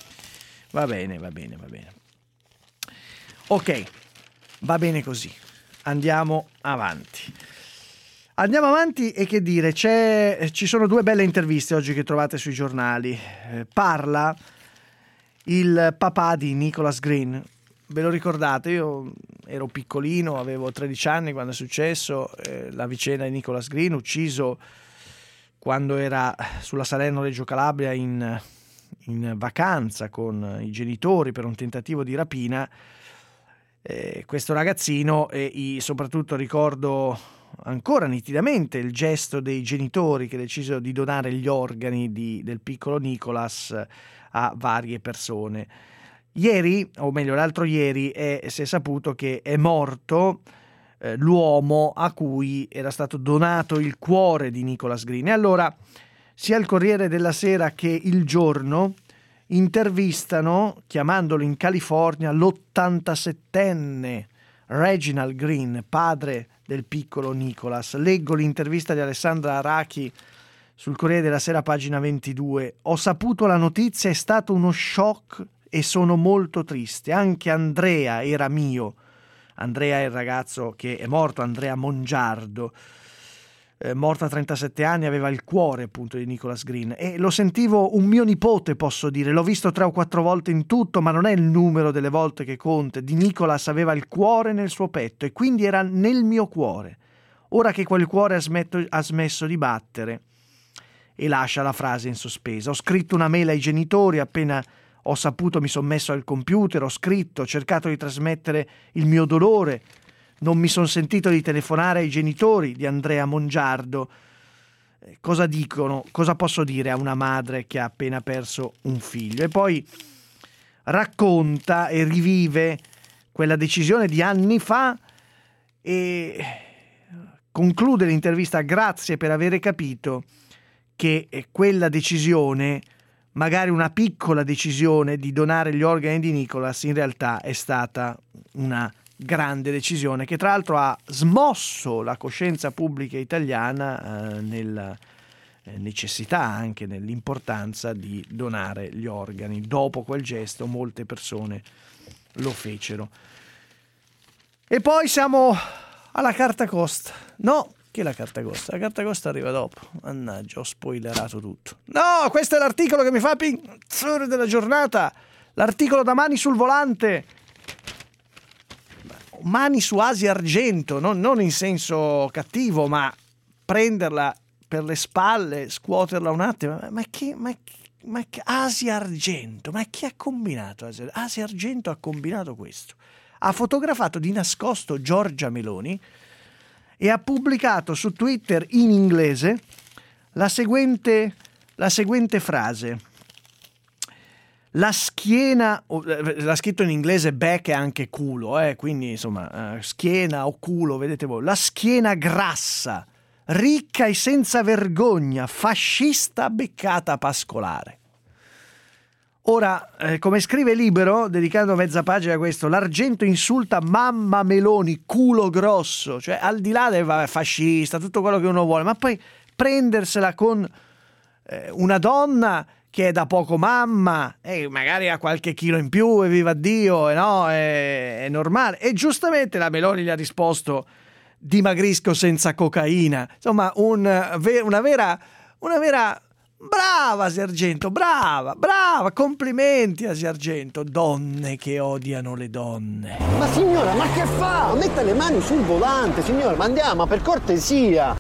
Va bene, va bene, va bene. Ok, va bene così. andiamo avanti. Andiamo avanti e che dire, c'è, ci sono due belle interviste oggi che trovate sui giornali. Eh, parla il papà di Nicholas Green. Ve lo ricordate? Io ero piccolino, avevo tredici anni quando è successo eh, la vicenda di Nicholas Green, ucciso quando era sulla Salerno-Reggio Calabria in, in vacanza con i genitori per un tentativo di rapina. Eh, questo ragazzino e i, soprattutto ricordo ancora nitidamente il gesto dei genitori che decisero di donare gli organi di, del piccolo Nicholas a varie persone. Ieri, o meglio l'altro ieri, è, si è saputo che è morto eh, l'uomo a cui era stato donato il cuore di Nicholas Green. E allora sia il Corriere della Sera che Il Giorno intervistano, chiamandolo in California, l'ottantasettenne Reginald Green, padre del piccolo Nicholas. Leggo l'intervista di Alessandra Arachi sul Corriere della Sera, pagina ventidue. Ho saputo la notizia, è stato uno shock e sono molto triste. Anche Andrea era mio. Andrea è il ragazzo che è morto, Andrea Mongiardo. Eh, morto a trentasette anni, aveva il cuore appunto di Nicholas Green e lo sentivo un mio nipote, posso dire, l'ho visto tre o quattro volte in tutto, ma non è il numero delle volte che conta. Di Nicholas aveva il cuore nel suo petto e quindi era nel mio cuore. Ora che quel cuore ha, smetto, ha smesso di battere, e lascia la frase in sospeso. Ho scritto una mail ai genitori, appena ho saputo mi sono messo al computer, ho scritto, ho cercato di trasmettere il mio dolore. Non mi sono sentito di telefonare ai genitori di Andrea Mongiardo. Cosa dicono? Cosa posso dire a una madre che ha appena perso un figlio? E poi racconta e rivive quella decisione di anni fa e conclude l'intervista: grazie per avere capito che quella decisione, magari una piccola decisione di donare gli organi di Nicholas, in realtà è stata una grande decisione che tra l'altro ha smosso la coscienza pubblica italiana eh, nella eh, necessità, anche nell'importanza di donare gli organi. Dopo quel gesto molte persone lo fecero. E poi siamo alla carta costa. No, che la carta costa? La carta costa arriva dopo. Mannaggia, ho spoilerato tutto. No, questo è l'articolo che mi fa pinzore della giornata. L'articolo da Mani sul Volante. Mani su Asia Argento, non, non in senso cattivo, ma prenderla per le spalle, scuoterla un attimo. Ma, ma che, ma, ma che Asia Argento? Ma chi ha combinato Asia? Asia Argento ha combinato questo. Ha fotografato di nascosto Giorgia Meloni e ha pubblicato su Twitter in inglese la seguente, la seguente frase. La schiena, l'ha scritto in inglese back e anche culo, eh, quindi insomma eh, schiena o culo, vedete voi. La schiena grassa, ricca e senza vergogna, fascista beccata pascolare. Ora, eh, come scrive Libero, dedicando mezza pagina a questo, l'Argento insulta mamma Meloni, culo grosso, cioè al di là del vabbè, fascista, tutto quello che uno vuole, ma poi prendersela con eh, una donna che è da poco mamma e magari ha qualche chilo in più, e viva Dio, e no, è, è normale. E giustamente la Meloni gli ha risposto: dimagrisco senza cocaina. Insomma, un, una vera, una vera brava Asia Argento, brava, brava, complimenti Asia Argento. Donne che odiano le donne. Ma signora, ma che fa? Metta le mani sul volante, signora, ma andiamo, per cortesia.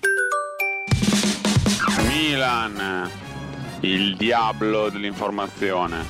Milan, il diavolo dell'informazione.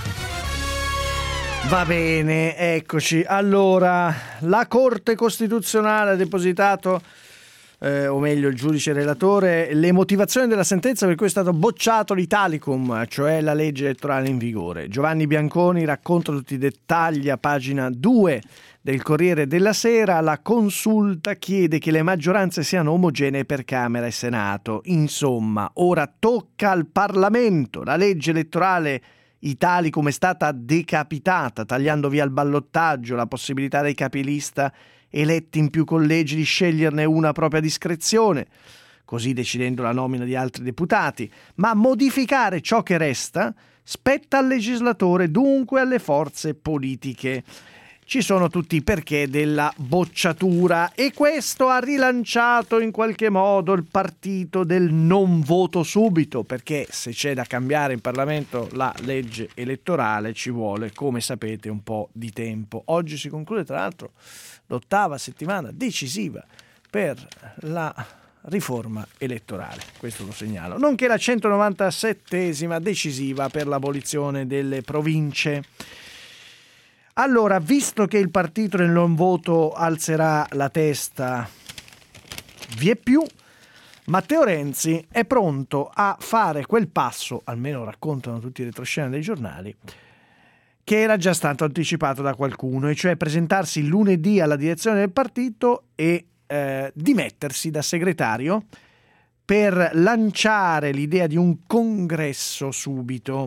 Va bene, eccoci. Allora, la Corte Costituzionale ha depositato, eh, o meglio il giudice relatore, le motivazioni della sentenza per cui è stato bocciato l'Italicum, cioè la legge elettorale in vigore. Giovanni Bianconi racconta tutti i dettagli a pagina due del Corriere della Sera. La consulta chiede che le maggioranze siano omogenee per Camera e Senato. Insomma, ora tocca al Parlamento. La legge elettorale Italicum è stata decapitata, tagliando via il ballottaggio, la possibilità dei capilista eletti in più collegi di sceglierne una a propria discrezione, così decidendo la nomina di altri deputati. Ma modificare ciò che resta spetta al legislatore, dunque alle forze politiche. ci sono tutti i perché della bocciatura, e questo ha rilanciato in qualche modo il partito del non voto subito, perché se c'è da cambiare in Parlamento la legge elettorale ci vuole, come sapete, un po' di tempo. Oggi si conclude tra l'altro l'ottava settimana decisiva per la riforma elettorale, questo lo segnalo, nonché la centonovantasettesima decisiva per l'abolizione delle province. Allora, visto che il partito del non voto alzerà la testa vie più, Matteo Renzi è pronto a fare quel passo, almeno raccontano tutti i retroscena dei giornali, che era già stato anticipato da qualcuno, e cioè presentarsi lunedì alla direzione del partito e eh, dimettersi da segretario per lanciare l'idea di un congresso subito.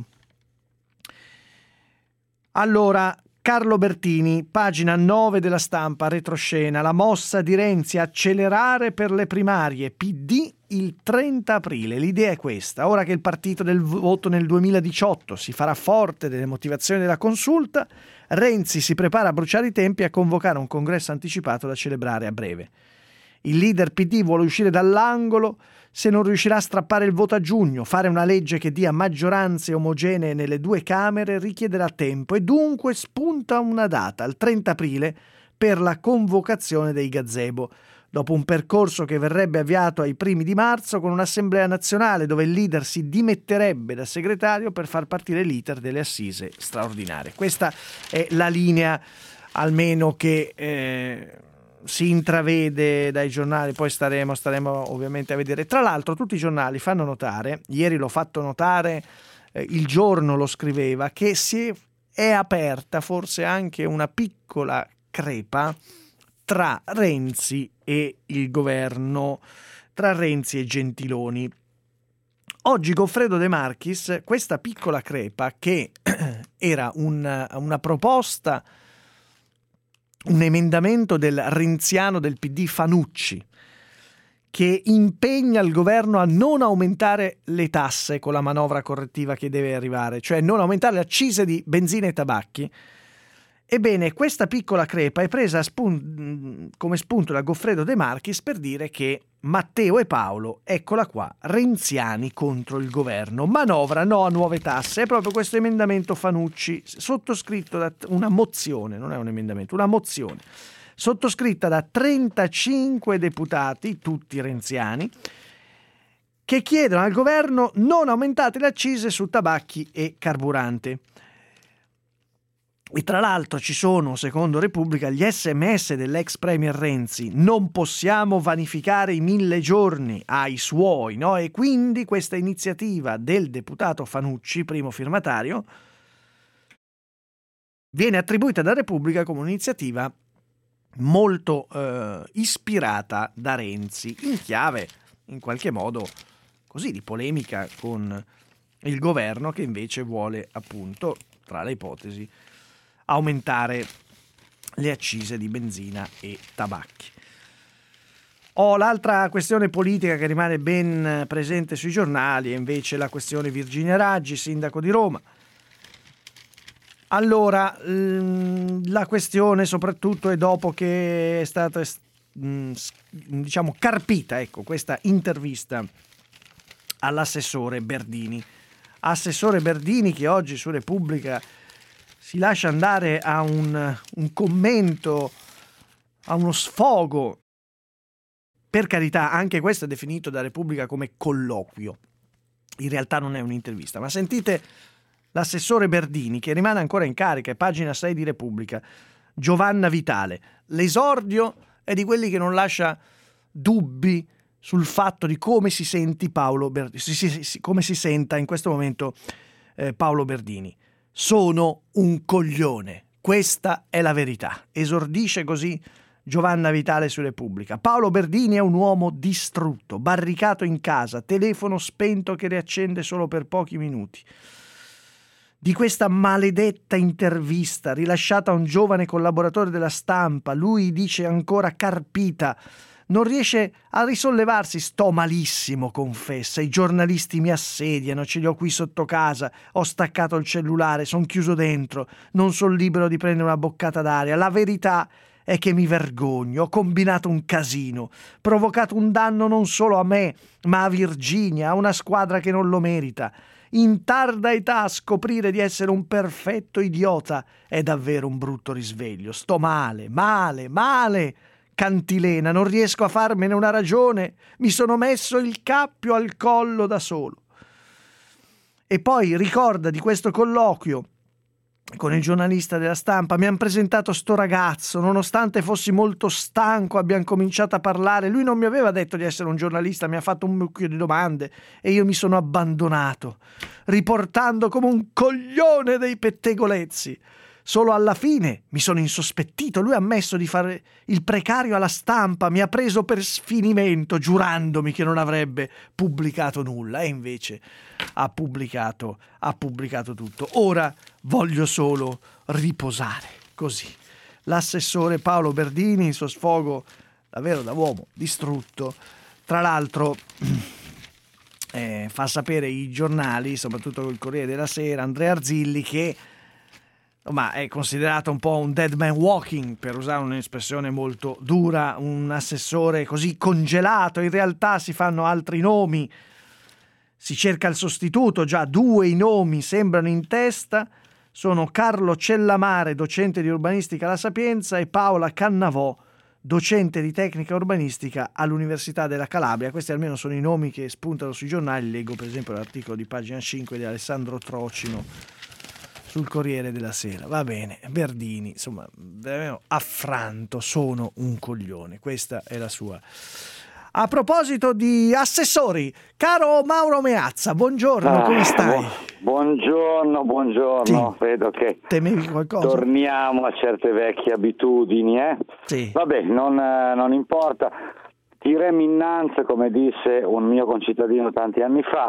Allora, Carlo Bertini, pagina nove della Stampa, retroscena, la mossa di Renzi, accelerare per le primarie, P D il trenta aprile. L'idea è questa: ora che il partito del voto nel duemiladiciotto si farà forte delle motivazioni della consulta, Renzi si prepara a bruciare i tempi e a convocare un congresso anticipato da celebrare a breve. Il leader P D vuole uscire dall'angolo se non riuscirà a strappare il voto a giugno. Fare una legge che dia maggioranze omogenee nelle due Camere richiederà tempo, e dunque spunta una data, il trenta aprile, per la convocazione dei gazebo, dopo un percorso che verrebbe avviato ai primi di marzo con un'assemblea nazionale dove il leader si dimetterebbe da segretario per far partire l'iter delle assise straordinarie. Questa è la linea, almeno che eh, si intravede dai giornali, poi staremo, staremo ovviamente a vedere. Tra l'altro tutti i giornali fanno notare, ieri l'ho fatto notare, eh, Il Giorno lo scriveva, che si è aperta forse anche una piccola crepa tra Renzi e il governo, tra Renzi e Gentiloni. Oggi Goffredo De Marchis, questa piccola crepa, che era un, una proposta, un emendamento del renziano del P D Fanucci, che impegna il governo a non aumentare le tasse con la manovra correttiva che deve arrivare, cioè non aumentare le accise di benzina e tabacchi. Ebbene, questa piccola crepa è presa spun- come spunto da Goffredo De Marchis per dire che Matteo e Paolo, eccola qua, renziani contro il governo, manovra no a nuove tasse. È proprio questo emendamento Fanucci, sottoscritto da una mozione, non è un emendamento, una mozione, sottoscritta da trentacinque deputati, tutti renziani, che chiedono al governo: non aumentate le accise su tabacchi e carburante. E tra l'altro ci sono, secondo Repubblica, gli sms dell'ex premier Renzi: non possiamo vanificare i mille giorni ai suoi, no? E quindi questa iniziativa del deputato Fanucci, primo firmatario, viene attribuita da Repubblica come un'iniziativa molto eh, ispirata da Renzi, in chiave, in qualche modo, così, di polemica con il governo, che invece vuole, appunto, tra le ipotesi, aumentare le accise di benzina e tabacchi. Oh, l'altra questione politica che rimane ben presente sui giornali è invece la questione Virginia Raggi, sindaco di Roma. Allora, la questione soprattutto è dopo che è stata, diciamo, carpita, ecco, questa intervista all'assessore Berdini. Assessore Berdini che oggi su Repubblica si lascia andare a un, un commento, a uno sfogo. Per carità, anche questo è definito da Repubblica come colloquio. In realtà non è un'intervista, ma sentite l'assessore Berdini, che rimane ancora in carica, è pagina sei di Repubblica, Giovanna Vitale. L'esordio è di quelli che non lascia dubbi sul fatto di come si senti Paolo Berdini, si, si, si, come si senta in questo momento eh, Paolo Berdini. Sono un coglione, questa è la verità. Esordisce così Giovanna Vitale su Repubblica. Paolo Berdini è un uomo distrutto, barricato in casa, telefono spento che riaccende solo per pochi minuti. Di questa maledetta intervista rilasciata a un giovane collaboratore della Stampa, lui dice ancora carpita: Non riesce a risollevarsi, sto malissimo, confessa, i giornalisti mi assediano, ce li ho qui sotto casa, ho staccato il cellulare, sono chiuso dentro, non sono libero di prendere una boccata d'aria, la verità è che mi vergogno, ho combinato un casino, provocato un danno non solo a me, ma a Virginia, a una squadra che non lo merita. In tarda età scoprire di essere un perfetto idiota è davvero un brutto risveglio, sto male, male, male. Cantilena, non riesco a farmene una ragione, mi sono messo il cappio al collo da solo. E poi ricorda di questo colloquio con il giornalista della Stampa, mi hanno presentato sto ragazzo, nonostante fossi molto stanco abbiamo cominciato a parlare, lui non mi aveva detto di essere un giornalista, mi ha fatto un mucchio di domande e io mi sono abbandonato, riportando come un coglione dei pettegolezzi. Solo alla fine mi sono insospettito, lui ha ammesso di fare il precario alla Stampa, mi ha preso per sfinimento, giurandomi che non avrebbe pubblicato nulla, e invece ha pubblicato, ha pubblicato tutto. Ora voglio solo riposare, così. L'assessore Paolo Berdini, il suo sfogo davvero da uomo distrutto, tra l'altro eh, fa sapere i giornali, soprattutto il Corriere della Sera, Andrea Arzilli, che ma è considerato un po' un dead man walking, per usare un'espressione molto dura, un assessore così congelato. In realtà si fanno altri nomi, si cerca il sostituto, già due i nomi sembrano in testa, sono Carlo Cellamare, docente di urbanistica alla Sapienza, e Paola Cannavò, docente di tecnica urbanistica all'Università della Calabria. Questi almeno sono i nomi che spuntano sui giornali. Leggo per esempio l'articolo di pagina cinque di Alessandro Trocino sul Corriere della Sera. Va bene, Berdini, insomma, davvero affranto, sono un coglione. Questa è la sua. A proposito di assessori, caro Mauro Meazza, buongiorno, ah, come stai? Buongiorno, buongiorno. Sì. Vedo che temevi qualcosa? Torniamo a certe vecchie abitudini, eh? Sì. Vabbè, non, non importa. Tirem innanzi, come disse un mio concittadino tanti anni fa,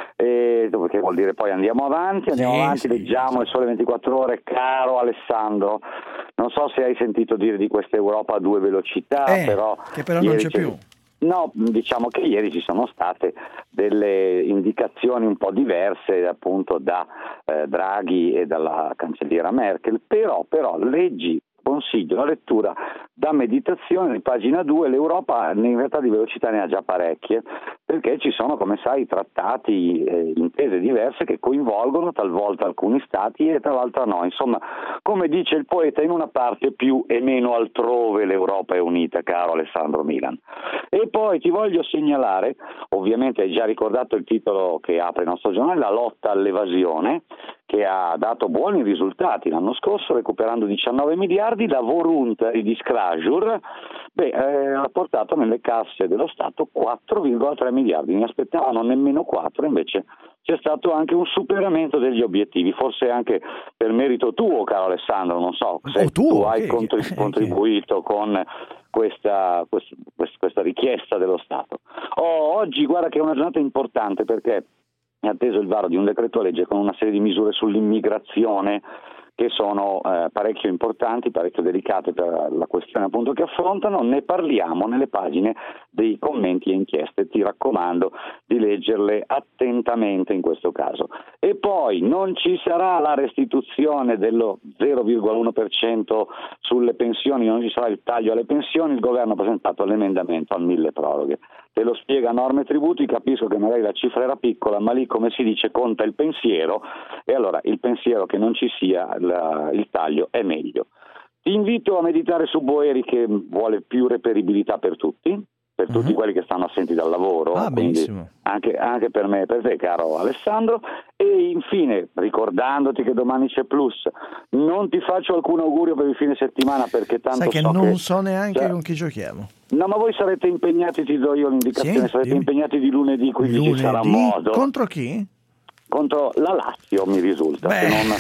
eh, che vuol dire poi andiamo avanti, andiamo sì, avanti, sì, leggiamo sì. Il Sole ventiquattro Ore, caro Alessandro. Non so se hai sentito dire di questa Europa a due velocità, eh, però che però non c'è più. No, diciamo che ieri ci sono state delle indicazioni un po' diverse appunto da eh, Draghi e dalla cancelliera Merkel, però, però leggi, consiglio la lettura da meditazione di pagina due. L'Europa in realtà di velocità ne ha già parecchie, perché ci sono, come sai, trattati, eh, intese diverse che coinvolgono talvolta alcuni stati e talvolta no. Insomma, come dice il poeta, in una parte più e meno altrove l'Europa è unita, caro Alessandro Milan. E poi ti voglio segnalare, ovviamente hai già ricordato il titolo che apre il nostro giornale, la lotta all'evasione, che ha dato buoni risultati l'anno scorso, recuperando diciannove miliardi, la voluntary disclosure beh, eh, ha portato nelle casse dello Stato quattro virgola tre miliardi, ne aspettavano nemmeno quattro, invece c'è stato anche un superamento degli obiettivi, forse anche per merito tuo, caro Alessandro, non so se oh, tu, tu hai che, contribu- che, contribuito che. con questa, quest, quest, questa richiesta dello Stato. Oh, oggi guarda che è una giornata importante, perché è atteso il varo di un decreto legge con una serie di misure sull'immigrazione che sono eh, parecchio importanti, parecchio delicate per la questione appunto che affrontano. Ne parliamo nelle pagine dei commenti e inchieste, ti raccomando di leggerle attentamente in questo caso. E poi non ci sarà la restituzione dello zero virgola uno per cento sulle pensioni, non ci sarà il taglio alle pensioni, il governo ha presentato l'emendamento al mille proroghe. Te lo spiega norme e tributi, capisco che magari la cifra era piccola, ma lì, come si dice, conta il pensiero, e allora il pensiero che non ci sia la, il taglio è meglio. Ti invito a meditare su Boeri, che vuole più reperibilità per tutti, per uh-huh. tutti quelli che stanno assenti dal lavoro, ah, quindi anche, anche per me e per te, caro Alessandro. E infine, ricordandoti che domani c'è Plus, non ti faccio alcun augurio per il fine settimana, perché tanto sai che so non che, so neanche cioè, con chi giochiamo. No, ma voi sarete impegnati, ti do io l'indicazione, sì, sarete dimmi. impegnati di lunedì, quindi lunedì? ci sarà modo. Contro chi? Contro la Lazio, mi risulta, se non,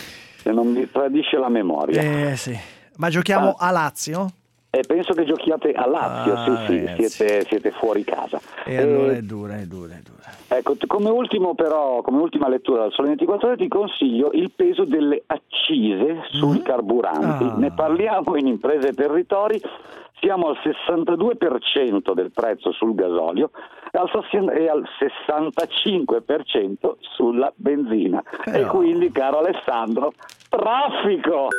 se non mi tradisce la memoria. Eh sì, ma giochiamo ah. a Lazio? E penso che giochiate a Lazio, ah, sì, sì, siete, siete fuori casa. E eh, allora è dura, è dura, è dura. Ecco, come ultimo però, come ultima lettura del Sole ventiquattro Ore ti consiglio il peso delle accise sui mm. carburanti. Ah. Ne parliamo in Imprese e Territori. siamo al sessantadue per cento del prezzo sul gasolio e al sessantacinque per cento sulla benzina. Però... E quindi, caro Alessandro, traffico!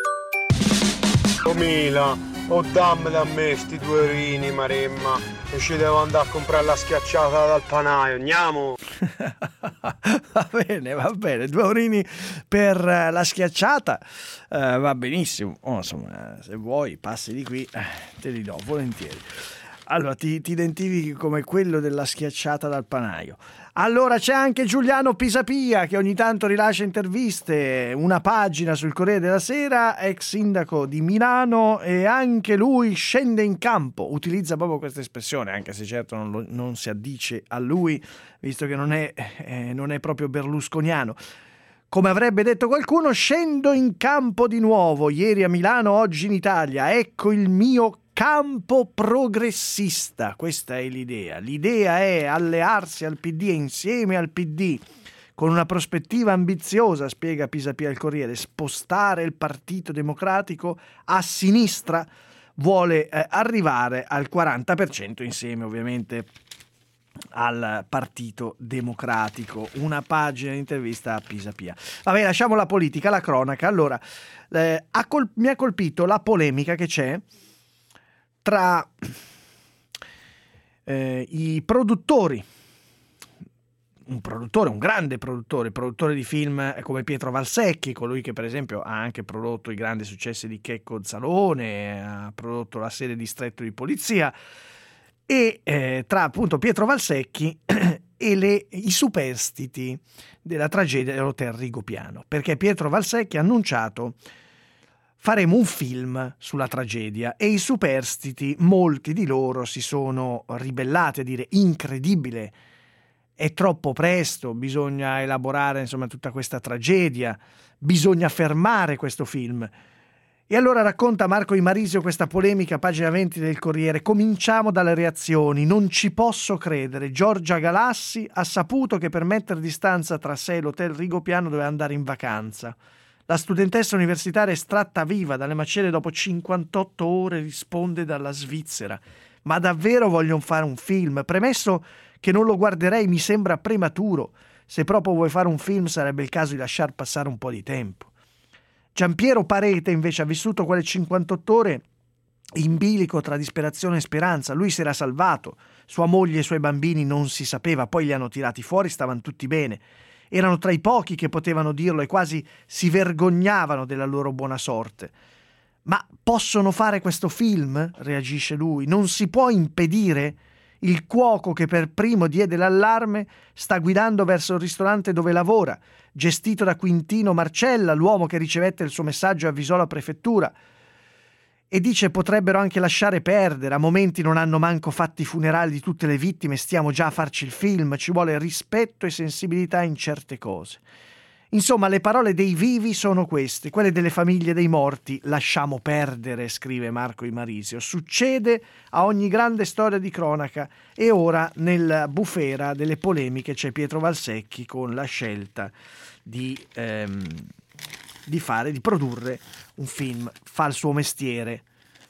Mila, o dammeli a me sti due orini, Maremma, e ci devo andare a comprare la schiacciata dal panaio, andiamo! Va bene, va bene, due orini per la schiacciata, eh, va benissimo. Oh, insomma, se vuoi passi di qui, eh, te li do volentieri. Allora, ti, ti identifichi come quello della schiacciata dal panaio. Allora c'è anche Giuliano Pisapia che ogni tanto rilascia interviste, una pagina sul Corriere della Sera, ex sindaco di Milano, e anche lui scende in campo, utilizza proprio questa espressione, anche se certo non, lo, non si addice a lui, visto che non è, eh, non è proprio berlusconiano. Come avrebbe detto qualcuno, scendo in campo di nuovo, ieri a Milano, oggi in Italia, ecco il mio campo progressista, questa è l'idea. L'idea è allearsi al P D e insieme al P D, con una prospettiva ambiziosa, spiega Pisapia al Corriere, spostare il Partito Democratico a sinistra, vuole eh, arrivare al quaranta per cento insieme ovviamente al Partito Democratico. Una pagina di intervista a Pisapia. Vabbè, lasciamo la politica, la cronaca. Allora, eh, ha col- mi ha colpito la polemica che c'è tra eh, i produttori, un produttore, un grande produttore, produttore di film come Pietro Valsecchi, colui che per esempio ha anche prodotto i grandi successi di Checco Zalone, ha prodotto la serie Distretto di Polizia, e eh, tra appunto Pietro Valsecchi e le, i superstiti della tragedia dell'Hotel Rigopiano, perché Pietro Valsecchi ha annunciato: faremo un film sulla tragedia, e i superstiti, molti di loro si sono ribellati a dire: incredibile, è troppo presto, bisogna elaborare insomma tutta questa tragedia, bisogna fermare questo film. E allora racconta Marco Imarisio questa polemica, pagina venti del Corriere. Cominciamo dalle reazioni. Non ci posso credere. Giorgia Galassi ha saputo che per mettere distanza tra sé e l'Hotel Rigopiano doveva andare in vacanza. La studentessa universitaria estratta viva dalle macerie dopo cinquantotto ore risponde dalla Svizzera: ma davvero vogliono fare un film? Premesso che non lo guarderei, mi sembra prematuro. Se proprio vuoi fare un film sarebbe il caso di lasciar passare un po' di tempo. Giampiero Parete invece ha vissuto quelle cinquantotto ore in bilico tra disperazione e speranza. Lui si era salvato, sua moglie e i suoi bambini non si sapeva, poi li hanno tirati fuori, stavano tutti bene. Erano tra i pochi che potevano dirlo e quasi si vergognavano della loro buona sorte. Ma possono fare questo film? Reagisce lui. Non si può impedire? Il cuoco che per primo diede l'allarme sta guidando verso il ristorante dove lavora, gestito da Quintino Marcella, l'uomo che ricevette il suo messaggio e avvisò la prefettura. E dice: potrebbero anche lasciare perdere, a momenti non hanno manco fatti i funerali di tutte le vittime, stiamo già a farci il film, ci vuole rispetto e sensibilità in certe cose. Insomma, le parole dei vivi sono queste, quelle delle famiglie dei morti. Lasciamo perdere, scrive Marco Imarisio. Succede a ogni grande storia di cronaca, e ora nella bufera delle polemiche c'è Pietro Valsecchi con la scelta di, ehm, di fare, di produrre un film. Fa il suo mestiere,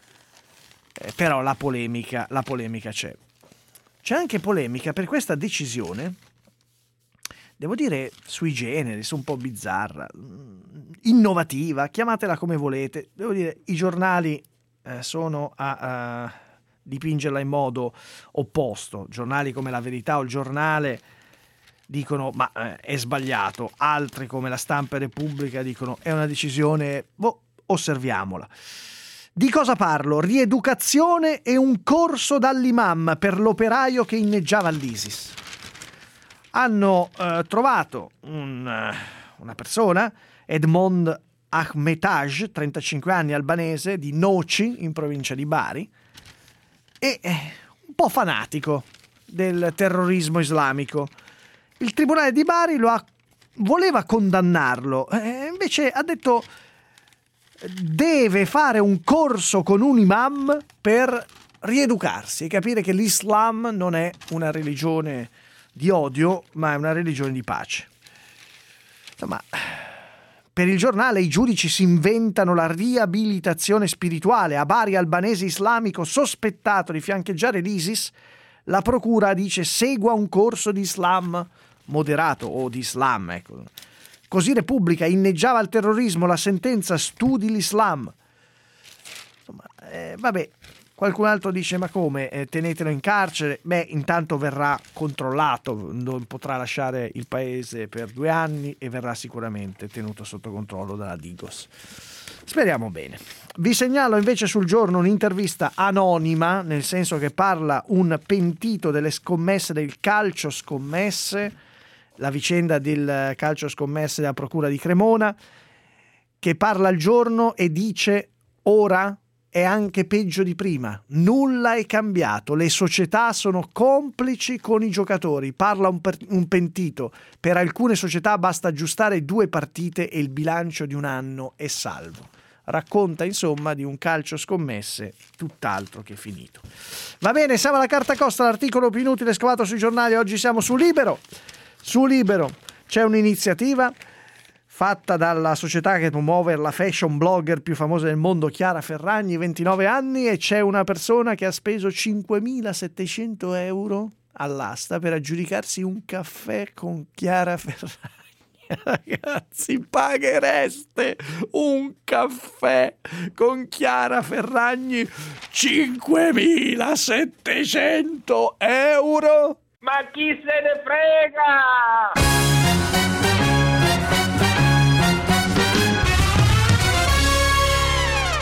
eh, però la polemica, la polemica c'è. C'è anche polemica per questa decisione, devo dire sui generis, un po' bizzarra, innovativa, chiamatela come volete. Devo dire, i giornali eh, sono a, a dipingerla in modo opposto. Giornali come La Verità o Il Giornale dicono ma eh, è sbagliato, altri come La Stampa e Repubblica dicono è una decisione, boh, osserviamola. Di cosa parlo? Rieducazione e un corso dall'imam per l'operaio che inneggiava all'ISIS. Hanno eh, trovato un, uh, una persona, Edmond Ahmetaj, trentacinque anni, albanese, di Noci, in provincia di Bari, e eh, un po' fanatico del terrorismo islamico. Il tribunale di Bari lo ha, voleva condannarlo, eh, invece ha detto deve fare un corso con un imam per rieducarsi e capire che l'Islam non è una religione di odio, ma è una religione di pace. Insomma, per il giornale i giudici si inventano la riabilitazione spirituale. A Bari, albanese islamico sospettato di fiancheggiare l'ISIS, la procura dice segua un corso di Islam moderato o di Islam, ecco. Così Repubblica inneggiava al terrorismo, la sentenza studi l'Islam. Insomma, eh, vabbè, qualcun altro dice ma come, eh, tenetelo in carcere? Beh, intanto verrà controllato, non potrà lasciare il paese per due anni e verrà sicuramente tenuto sotto controllo dalla Digos. Speriamo bene. Vi segnalo invece sul Giorno un'intervista anonima, nel senso che parla un pentito delle scommesse, del calcio scommesse, la vicenda del calcio scommesse della procura di Cremona, che parla al Giorno e dice ora è anche peggio di prima, nulla è cambiato, le società sono complici con i giocatori, parla un, per, un pentito, per alcune società basta aggiustare due partite e il bilancio di un anno è salvo. Racconta insomma di un calcio scommesse tutt'altro che finito. Va bene, siamo alla carta costa, l'articolo più inutile scovato sui giornali. Oggi siamo su Libero. Su Libero c'è un'iniziativa fatta dalla società che promuove la fashion blogger più famosa del mondo, Chiara Ferragni, ventinove anni, e c'è una persona che ha speso cinquemilasettecento euro all'asta per aggiudicarsi un caffè con Chiara Ferragni. Ragazzi, paghereste un caffè con Chiara Ferragni cinquemilasettecento euro? Ma chi se ne frega?